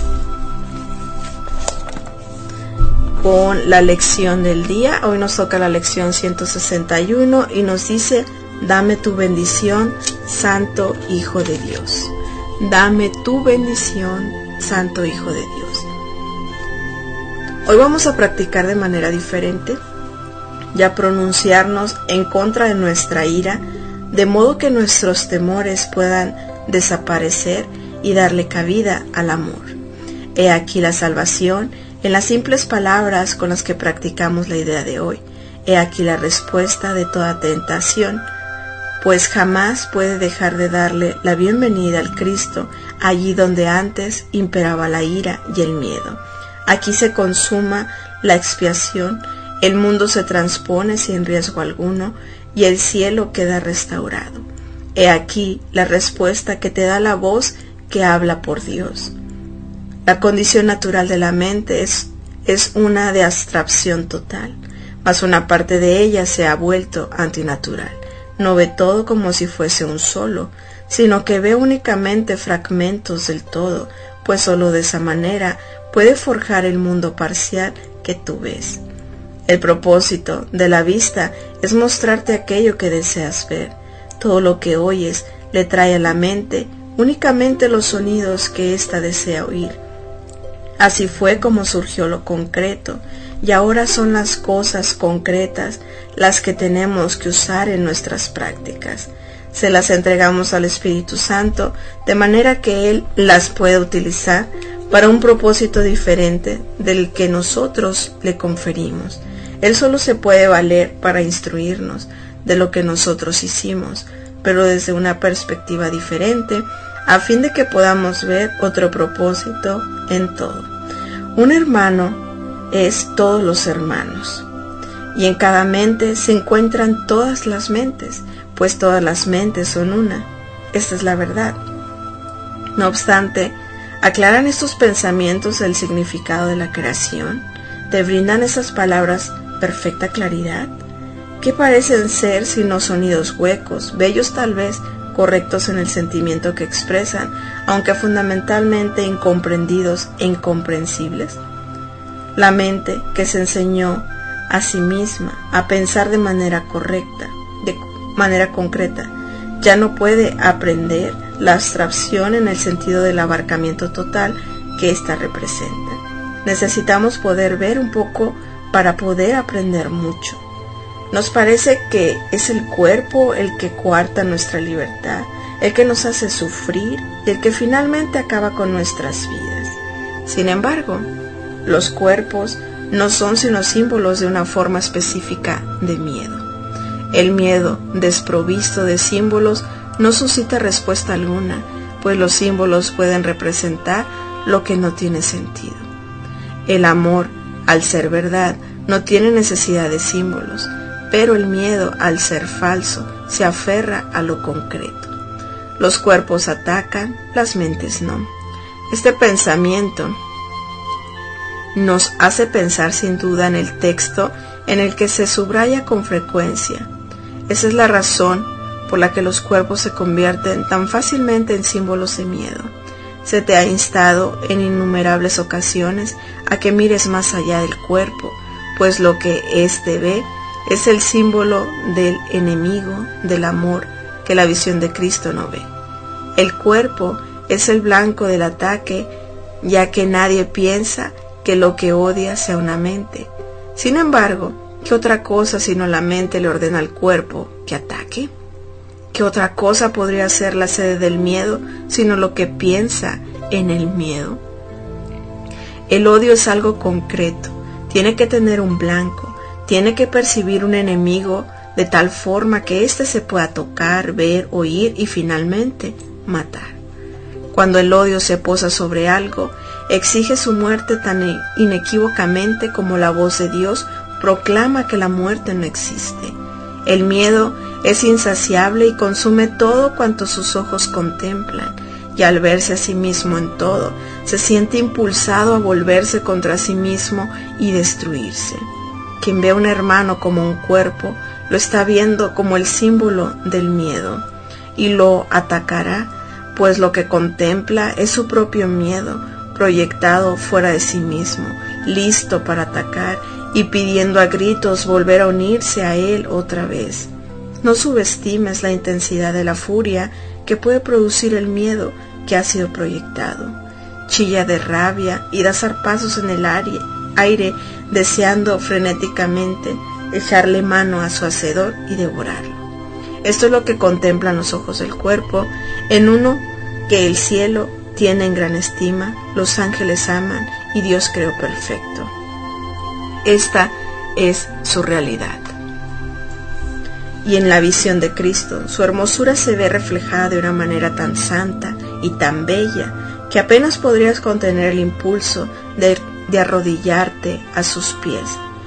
con la lección del día. Hoy nos toca la lección 161 y nos dice: dame tu bendición, Santo Hijo de Dios. Dame tu bendición, Santo Hijo de Dios. Hoy vamos a practicar de manera diferente y a pronunciarnos en contra de nuestra ira, de modo que nuestros temores puedan desaparecer y darle cabida al amor. He aquí la salvación en las simples palabras con las que practicamos la idea de hoy. He aquí la respuesta de toda tentación, pues jamás puede dejar de darle la bienvenida al Cristo allí donde antes imperaba la ira y el miedo. Aquí se consuma la expiación, el mundo se transpone sin riesgo alguno y el cielo queda restaurado. He aquí la respuesta que te da la voz que habla por Dios. La condición natural de la mente es una de abstracción total, mas una parte de ella se ha vuelto antinatural. No ve todo como si fuese un solo, sino que ve únicamente fragmentos del todo, pues solo de esa manera puede forjar el mundo parcial que tú ves. El propósito de la vista es mostrarte aquello que deseas ver. Todo lo que oyes le trae a la mente únicamente los sonidos que ésta desea oír. Así fue como surgió lo concreto, y ahora son las cosas concretas las que tenemos que usar en nuestras prácticas. Se las entregamos al Espíritu Santo, de manera que Él las puede utilizar para un propósito diferente del que nosotros le conferimos. Él solo se puede valer para instruirnos de lo que nosotros hicimos, pero desde una perspectiva diferente, a fin de que podamos ver otro propósito en todo. Un hermano es todos los hermanos, y en cada mente se encuentran todas las mentes, pues todas las mentes son una. Esta es la verdad. No obstante, ¿aclaran estos pensamientos el significado de la creación? ¿Te brindan esas palabras perfecta claridad? ¿Qué parecen ser sino sonidos huecos, bellos tal vez, correctos en el sentimiento que expresan, aunque fundamentalmente incomprendidos e incomprensibles? La mente que se enseñó a sí misma a pensar de manera correcta, de manera concreta, ya no puede aprender la abstracción en el sentido del abarcamiento total que ésta representa. Necesitamos poder ver un poco para poder aprender mucho. Nos parece que es el cuerpo el que coarta nuestra libertad, el que nos hace sufrir y el que finalmente acaba con nuestras vidas. Sin embargo, los cuerpos no son sino símbolos de una forma específica de miedo. El miedo, desprovisto de símbolos, no suscita respuesta alguna, pues los símbolos pueden representar lo que no tiene sentido. El amor, al ser verdad, no tiene necesidad de símbolos, pero el miedo, al ser falso, se aferra a lo concreto. Los cuerpos atacan, las mentes no. Este pensamiento nos hace pensar sin duda en el texto en el que se subraya con frecuencia. Esa es la razón por la que los cuerpos se convierten tan fácilmente en símbolos de miedo. Se te ha instado en innumerables ocasiones a que mires más allá del cuerpo, pues lo que éste ve es el símbolo del enemigo del amor que la visión de Cristo no ve. El cuerpo es el blanco del ataque, ya que nadie piensa que lo que odia sea una mente. Sin embargo, ¿qué otra cosa sino la mente le ordena al cuerpo que ataque? ¿Qué otra cosa podría ser la sede del miedo sino lo que piensa en el miedo? El odio es algo concreto, tiene que tener un blanco, tiene que percibir un enemigo de tal forma que éste se pueda tocar, ver, oír y finalmente matar. Cuando el odio se posa sobre algo, exige su muerte tan inequívocamente como la voz de Dios proclama que la muerte no existe. El miedo es insaciable y consume todo cuanto sus ojos contemplan, y al verse a sí mismo en todo, se siente impulsado a volverse contra sí mismo y destruirse. Quien ve a un hermano como un cuerpo, lo está viendo como el símbolo del miedo, y lo atacará, pues lo que contempla es su propio miedo, proyectado fuera de sí mismo, listo para atacar y pidiendo a gritos volver a unirse a él otra vez. No subestimes la intensidad de la furia que puede producir el miedo que ha sido proyectado. Chilla de rabia y da zarpazos en el aire, deseando frenéticamente echarle mano a su hacedor y devorarlo. Esto es lo que contemplan los ojos del cuerpo en uno que el cielo tiene en gran estima, los ángeles aman y Dios creó perfecto. Esta es su realidad. Y en la visión de Cristo, su hermosura se ve reflejada de una manera tan santa y tan bella que apenas podrías contener el impulso de arrodillarte a sus pies.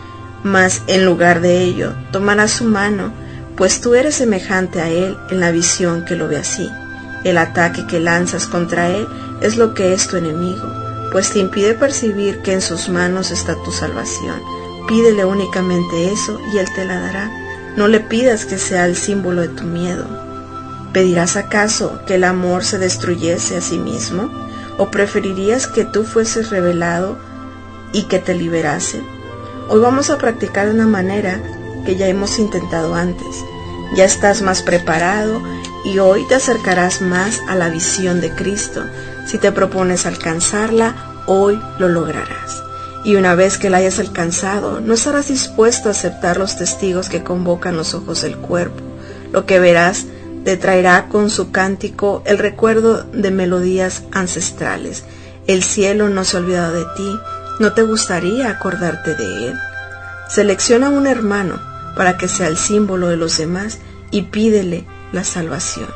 Mas en lugar de ello, tomarás su mano, pues tú eres semejante a Él en la visión que lo ve así. El ataque que lanzas contra Él es lo que es tu enemigo, pues te impide percibir que en sus manos está tu salvación. Pídele únicamente eso y Él te la dará. No le pidas que sea el símbolo de tu miedo. ¿Pedirás acaso que el amor se destruyese a sí mismo? ¿O preferirías que tú fueses revelado y que te liberase? Hoy vamos a practicar de una manera que ya hemos intentado antes. Ya estás más preparado y hoy te acercarás más a la visión de Cristo. Si te propones alcanzarla, hoy lo lograrás. Y una vez que la hayas alcanzado, no estarás dispuesto a aceptar los testigos que convocan los ojos del cuerpo. Lo que verás te traerá con su cántico el recuerdo de melodías ancestrales. El cielo no se ha olvidado de ti. ¿No te gustaría acordarte de él? Selecciona un hermano para que sea el símbolo de los demás y pídele la salvación.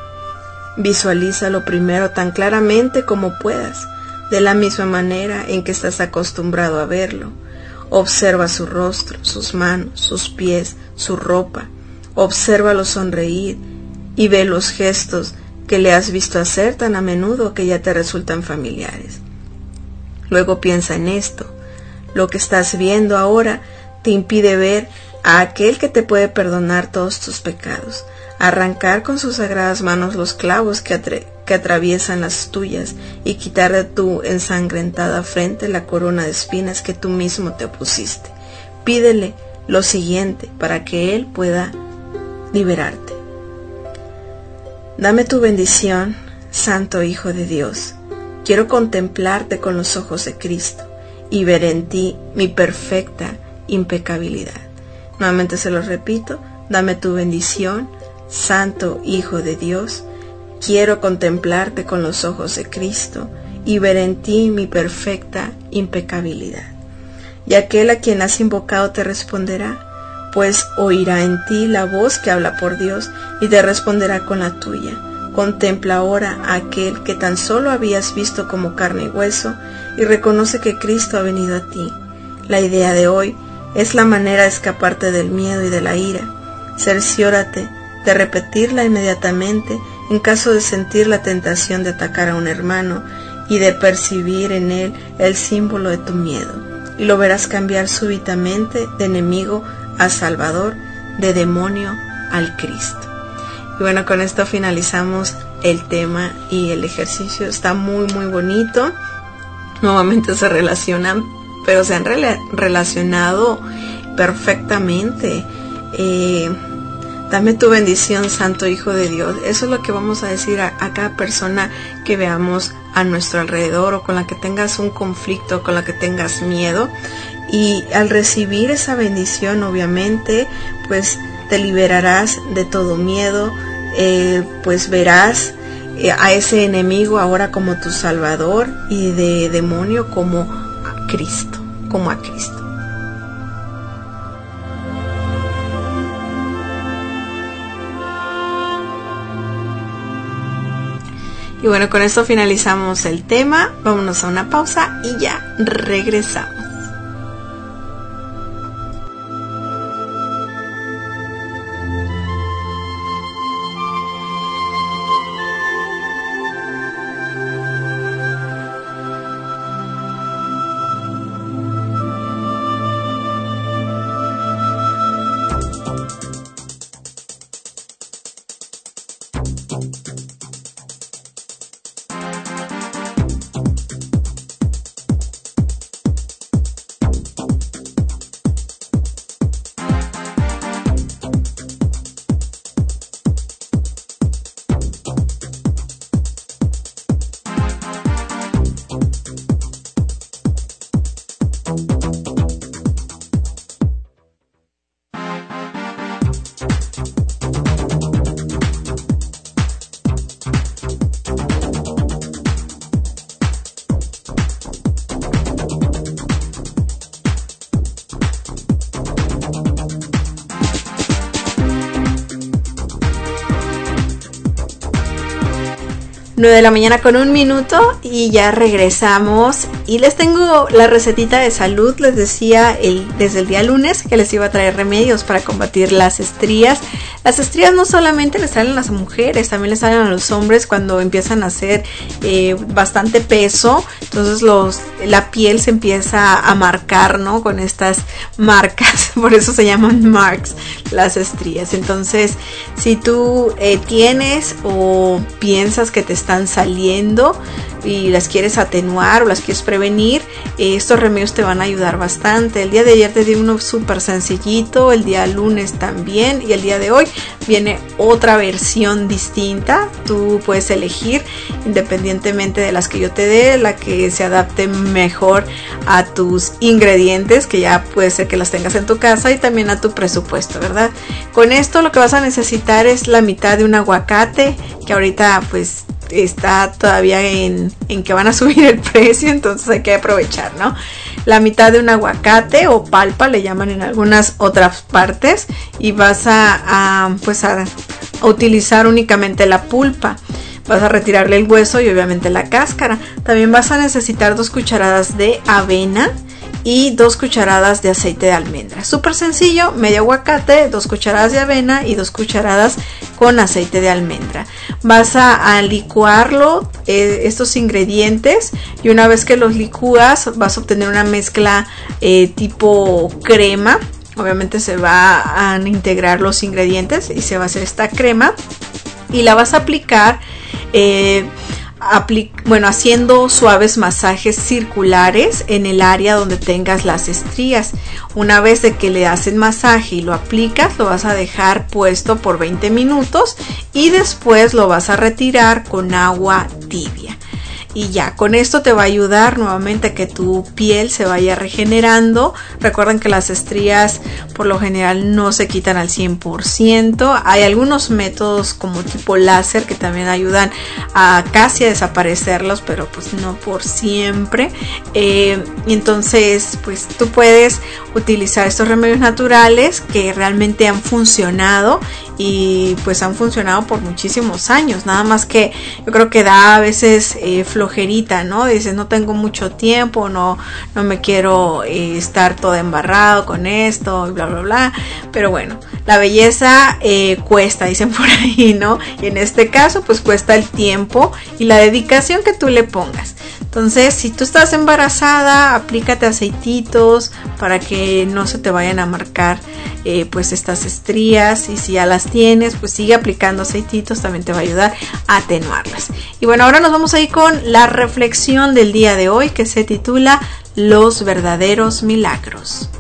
Visualízalo primero tan claramente como puedas, de la misma manera en que estás acostumbrado a verlo. Observa su rostro, sus manos, sus pies, su ropa. Obsérvalo sonreír y ve los gestos que le has visto hacer tan a menudo que ya te resultan familiares. Luego piensa en esto. Lo que estás viendo ahora te impide ver a aquel que te puede perdonar todos tus pecados, arrancar con sus sagradas manos los clavos que atraviesan las tuyas y quitar de tu ensangrentada frente la corona de espinas que tú mismo te pusiste. Pídele lo siguiente para que Él pueda liberarte. Dame tu bendición, Santo Hijo de Dios. Quiero contemplarte con los ojos de Cristo y ver en ti mi perfecta impecabilidad. Nuevamente se lo repito, dame tu bendición, Santo Hijo de Dios. Quiero contemplarte con los ojos de Cristo y ver en ti mi perfecta impecabilidad. Y aquel a quien has invocado te responderá, pues oirá en ti la voz que habla por Dios y te responderá con la tuya. Contempla ahora a aquel que tan solo habías visto como carne y hueso y reconoce que Cristo ha venido a ti. La idea de hoy es la manera de escaparte del miedo y de la ira. Cerciórate de repetirla inmediatamente en caso de sentir la tentación de atacar a un hermano y de percibir en él el símbolo de tu miedo, y lo verás cambiar súbitamente de enemigo a Salvador, de demonio al Cristo. Y bueno, con esto finalizamos el tema y el ejercicio. Está muy muy bonito. Nuevamente se relacionan, pero se han relacionado perfectamente. Dame tu bendición, Santo Hijo de Dios. Eso es lo que vamos a decir a cada persona que veamos a nuestro alrededor, o con la que tengas un conflicto, con la que tengas miedo. Y al recibir esa bendición, obviamente, pues te liberarás de todo miedo, pues verás a ese enemigo ahora como tu Salvador, y de demonio como a Cristo, como a Cristo. Y bueno, con esto finalizamos el tema. Vámonos a una pausa y ya regresamos. De la mañana con 1 minuto y ya regresamos, y les tengo la recetita de salud. Les decía desde el día lunes que les iba a traer remedios para combatir las estrías. Las estrías no solamente les salen a las mujeres, también les salen a los hombres cuando empiezan a hacer bastante peso. Entonces la piel se empieza a marcar, ¿no? Con estas marcas, por eso se llaman marks las estrías. Entonces, si tú tienes o piensas que te están saliendo y las quieres atenuar o las quieres prevenir, estos remedios te van a ayudar bastante. El día de ayer te di uno súper sencillito, el día lunes también, y el día de hoy viene otra versión distinta. Tú puedes elegir, independientemente de las que yo te dé, la que se adapte mejor a tus ingredientes, que ya puede ser que las tengas en tu casa, y también a tu presupuesto, ¿verdad? Con esto lo que vas a necesitar es la mitad de un aguacate, que ahorita pues está todavía en que van a subir el precio, entonces hay que aprovechar, ¿no? La mitad de un aguacate, o palpa le llaman en algunas otras partes, y vas a utilizar únicamente la pulpa. Vas a retirarle el hueso y obviamente la cáscara. También vas a necesitar 2 cucharadas de avena y 2 cucharadas de aceite de almendra. Súper sencillo, medio aguacate, 2 cucharadas de avena y 2 cucharadas con aceite de almendra. Vas a licuarlo, estos ingredientes, y una vez que los licúas vas a obtener una mezcla tipo crema. Obviamente se va a integrar los ingredientes y se va a hacer esta crema, y la vas a aplicar haciendo suaves masajes circulares en el área donde tengas las estrías. Una vez de que le haces masaje y lo aplicas, lo vas a dejar puesto por 20 minutos y después lo vas a retirar con agua tibia. Y ya, con esto te va a ayudar nuevamente a que tu piel se vaya regenerando. Recuerden que las estrías por lo general no se quitan al 100%. Hay algunos métodos como tipo láser que también ayudan a casi a desaparecerlos, pero pues no por siempre. Entonces pues tú puedes utilizar estos remedios naturales que realmente han funcionado, y pues han funcionado por muchísimos años. Nada más que yo creo que da a veces flojerita, ¿no? Dices, no tengo mucho tiempo, no me quiero estar todo embarrado con esto y bla bla bla. Pero bueno, la belleza cuesta, dicen por ahí, ¿no? Y en este caso pues cuesta el tiempo y la dedicación que tú le pongas. Entonces, si tú estás embarazada, aplícate aceititos para que no se te vayan a marcar pues estas estrías, y si ya las tienes, pues sigue aplicando aceititos, también te va a ayudar a atenuarlas. Y bueno, ahora nos vamos a ir con la reflexión del día de hoy, que se titula Los verdaderos milagros.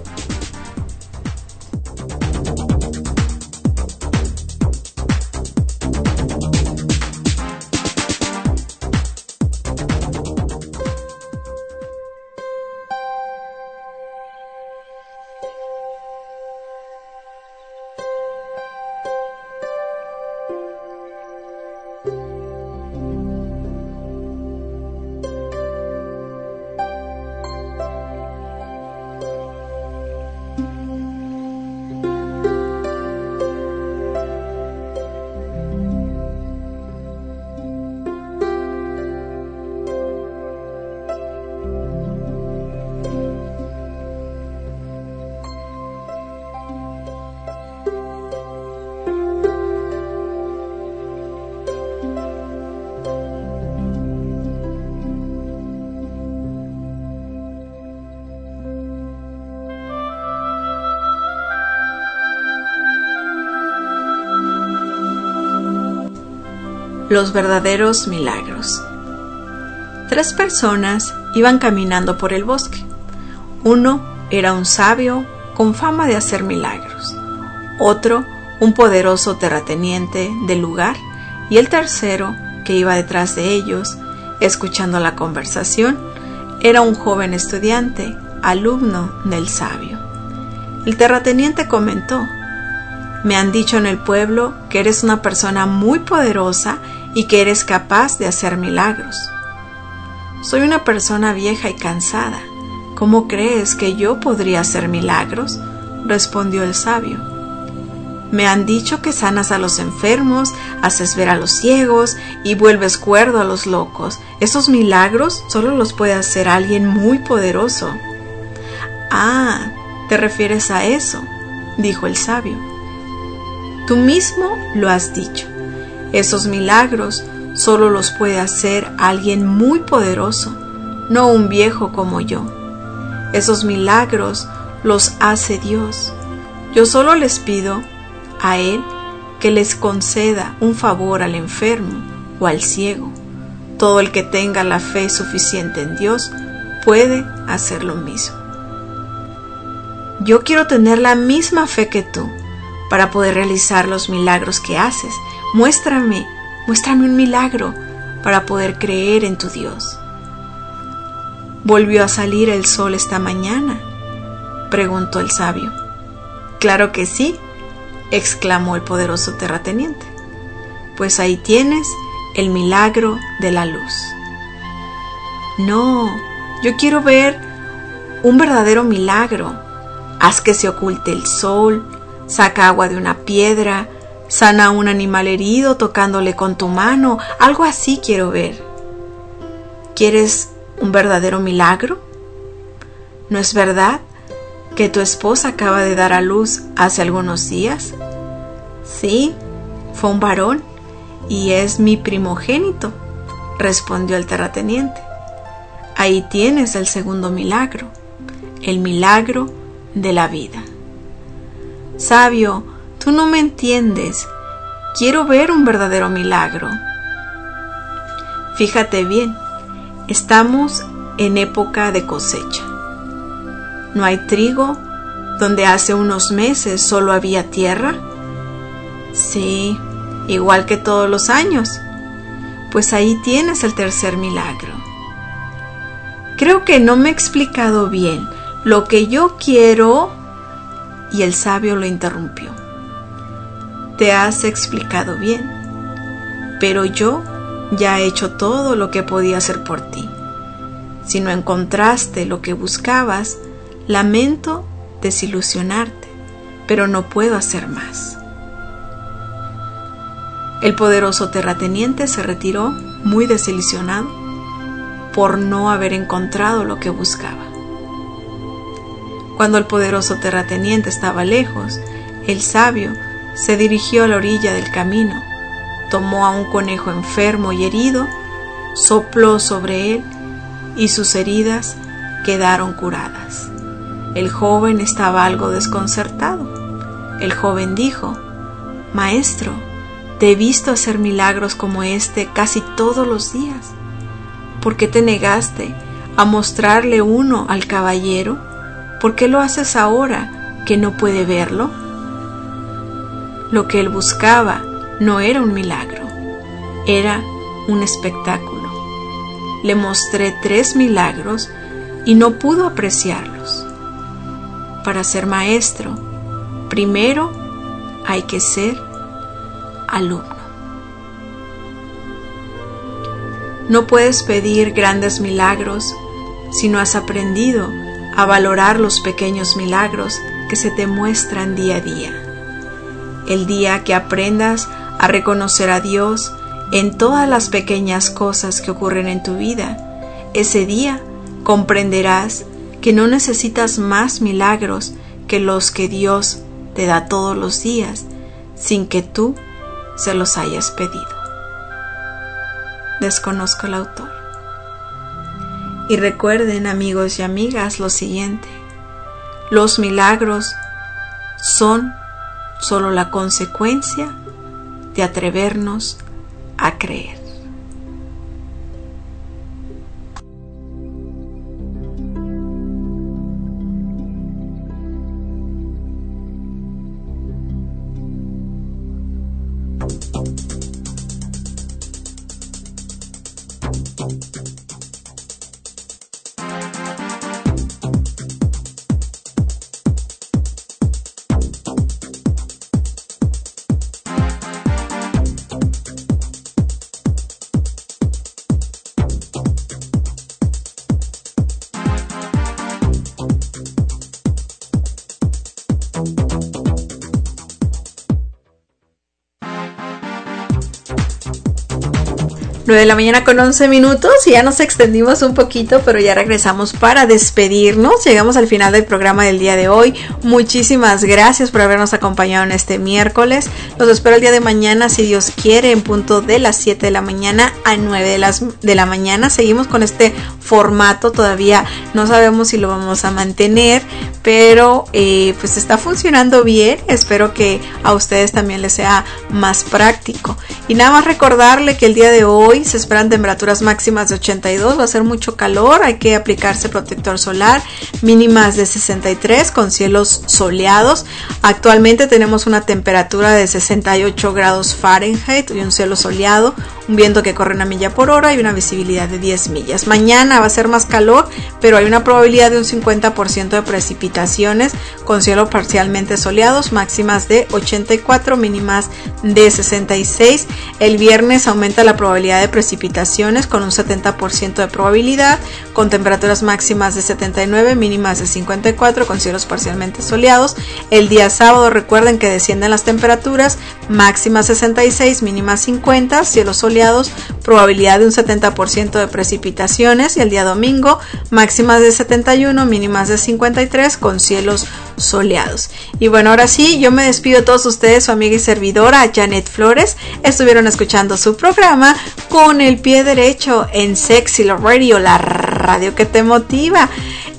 Los verdaderos milagros. 3 personas iban caminando por el bosque. Uno era un sabio con fama de hacer milagros, otro un poderoso terrateniente del lugar, y el tercero, que iba detrás de ellos, escuchando la conversación, era un joven estudiante, alumno del sabio. El terrateniente comentó: me han dicho en el pueblo que eres una persona muy poderosa y que eres capaz de hacer milagros. Soy una persona vieja y cansada. ¿Cómo crees que yo podría hacer milagros?, respondió el sabio. Me han dicho que sanas a los enfermos, haces ver a los ciegos y vuelves cuerdo a los locos. Esos milagros solo los puede hacer alguien muy poderoso. Ah, ¿te refieres a eso?, dijo el sabio. Tú mismo lo has dicho. Esos milagros solo los puede hacer alguien muy poderoso, no un viejo como yo. Esos milagros los hace Dios. Yo solo les pido a Él que les conceda un favor al enfermo o al ciego. Todo el que tenga la fe suficiente en Dios puede hacer lo mismo. Yo quiero tener la misma fe que tú para poder realizar los milagros que haces. Muéstrame un milagro para poder creer en tu Dios. ¿Volvió a salir el sol esta mañana?, preguntó el sabio. Claro que sí, exclamó el poderoso terrateniente. Pues ahí tienes el milagro de la luz. No, yo quiero ver un verdadero milagro. Haz que se oculte el sol, saca agua de una piedra, sana a un animal herido tocándole con tu mano. Algo así quiero ver. ¿Quieres un verdadero milagro? ¿No es verdad que tu esposa acaba de dar a luz hace algunos días? Sí, fue un varón y es mi primogénito, respondió el terrateniente. Ahí tienes el segundo milagro, el milagro de la vida. Sabio, tú no me entiendes. Quiero ver un verdadero milagro. Fíjate bien, estamos en época de cosecha. ¿No hay trigo donde hace unos meses solo había tierra? Sí, igual que todos los años. Pues ahí tienes el tercer milagro. Creo que no me he explicado bien. Lo que yo quiero... Y el sabio lo interrumpió. Te has explicado bien, pero yo ya he hecho todo lo que podía hacer por ti. Si no encontraste lo que buscabas, lamento desilusionarte, pero no puedo hacer más. El poderoso terrateniente se retiró muy desilusionado por no haber encontrado lo que buscaba. Cuando el poderoso terrateniente estaba lejos, el sabio se dirigió a la orilla del camino, tomó a un conejo enfermo y herido, sopló sobre él y sus heridas quedaron curadas. El joven estaba algo desconcertado. El joven dijo: Maestro, te he visto hacer milagros como este casi todos los días. ¿Por qué te negaste a mostrarle uno al caballero? ¿Por qué lo haces ahora que no puede verlo? Lo que él buscaba no era un milagro, era un espectáculo. Le mostré 3 milagros y no pudo apreciarlos. Para ser maestro, primero hay que ser alumno. No puedes pedir grandes milagros si no has aprendido a valorar los pequeños milagros que se te muestran día a día. El día que aprendas a reconocer a Dios en todas las pequeñas cosas que ocurren en tu vida, ese día comprenderás que no necesitas más milagros que los que Dios te da todos los días sin que tú se los hayas pedido. Desconozco el autor. Y recuerden, amigos y amigas, lo siguiente: los milagros son solo la consecuencia de atrevernos a creer. Nueve de la mañana con 11 minutos y ya nos extendimos un poquito, pero ya regresamos para despedirnos. Llegamos al final del programa del día de hoy. Muchísimas gracias por habernos acompañado en este miércoles. Los espero el día de mañana, si Dios quiere, en punto de las 7 de la mañana a 9 de la mañana. Seguimos con este formato, todavía no sabemos si lo vamos a mantener, pero pues está funcionando bien. Espero que a ustedes también les sea más práctico. Y nada más recordarle que el día de hoy se esperan temperaturas máximas de 82, va a ser mucho calor, hay que aplicarse protector solar, mínimas de 63 con cielos soleados. Actualmente tenemos una temperatura de 68 grados Fahrenheit y un cielo soleado, un viento que corre 1 milla por hora y una visibilidad de 10 millas. Mañana va a ser más calor, pero hay una probabilidad de un 50% de precipitaciones con cielos parcialmente soleados, máximas de 84, mínimas de 66. El viernes aumenta la probabilidad de precipitaciones con un 70% de probabilidad, con temperaturas máximas de 79, mínimas de 54, con cielos parcialmente soleados. El día sábado recuerden que descienden las temperaturas, máximas 66, mínimas 50, cielos soleados, probabilidad de un 70% de precipitaciones. Y el día domingo, máximas de 71, mínimas de 53, con cielos soleados. Y bueno, ahora sí, yo me despido de todos ustedes, su amiga y servidora Janet Flores. Estuvieron escuchando su programa Con el Pie Derecho en Sexy Love Radio, la radio que te motiva.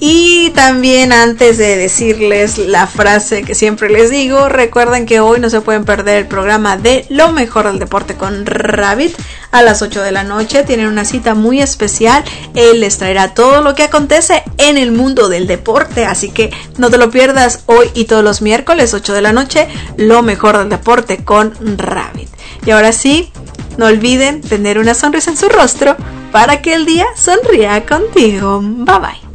Y también, antes de decirles la frase que siempre les digo, recuerden que hoy no se pueden perder el programa de Lo Mejor del Deporte con Rabbit a las 8 de la noche. Tienen una cita muy especial. Él les traerá todo lo que acontece en el mundo del deporte, así que no te lo pierdas hoy y todos los miércoles 8 de la noche, Lo Mejor del Deporte con Rabbit. Y ahora sí, no olviden tener una sonrisa en su rostro para que el día sonría contigo. Bye bye.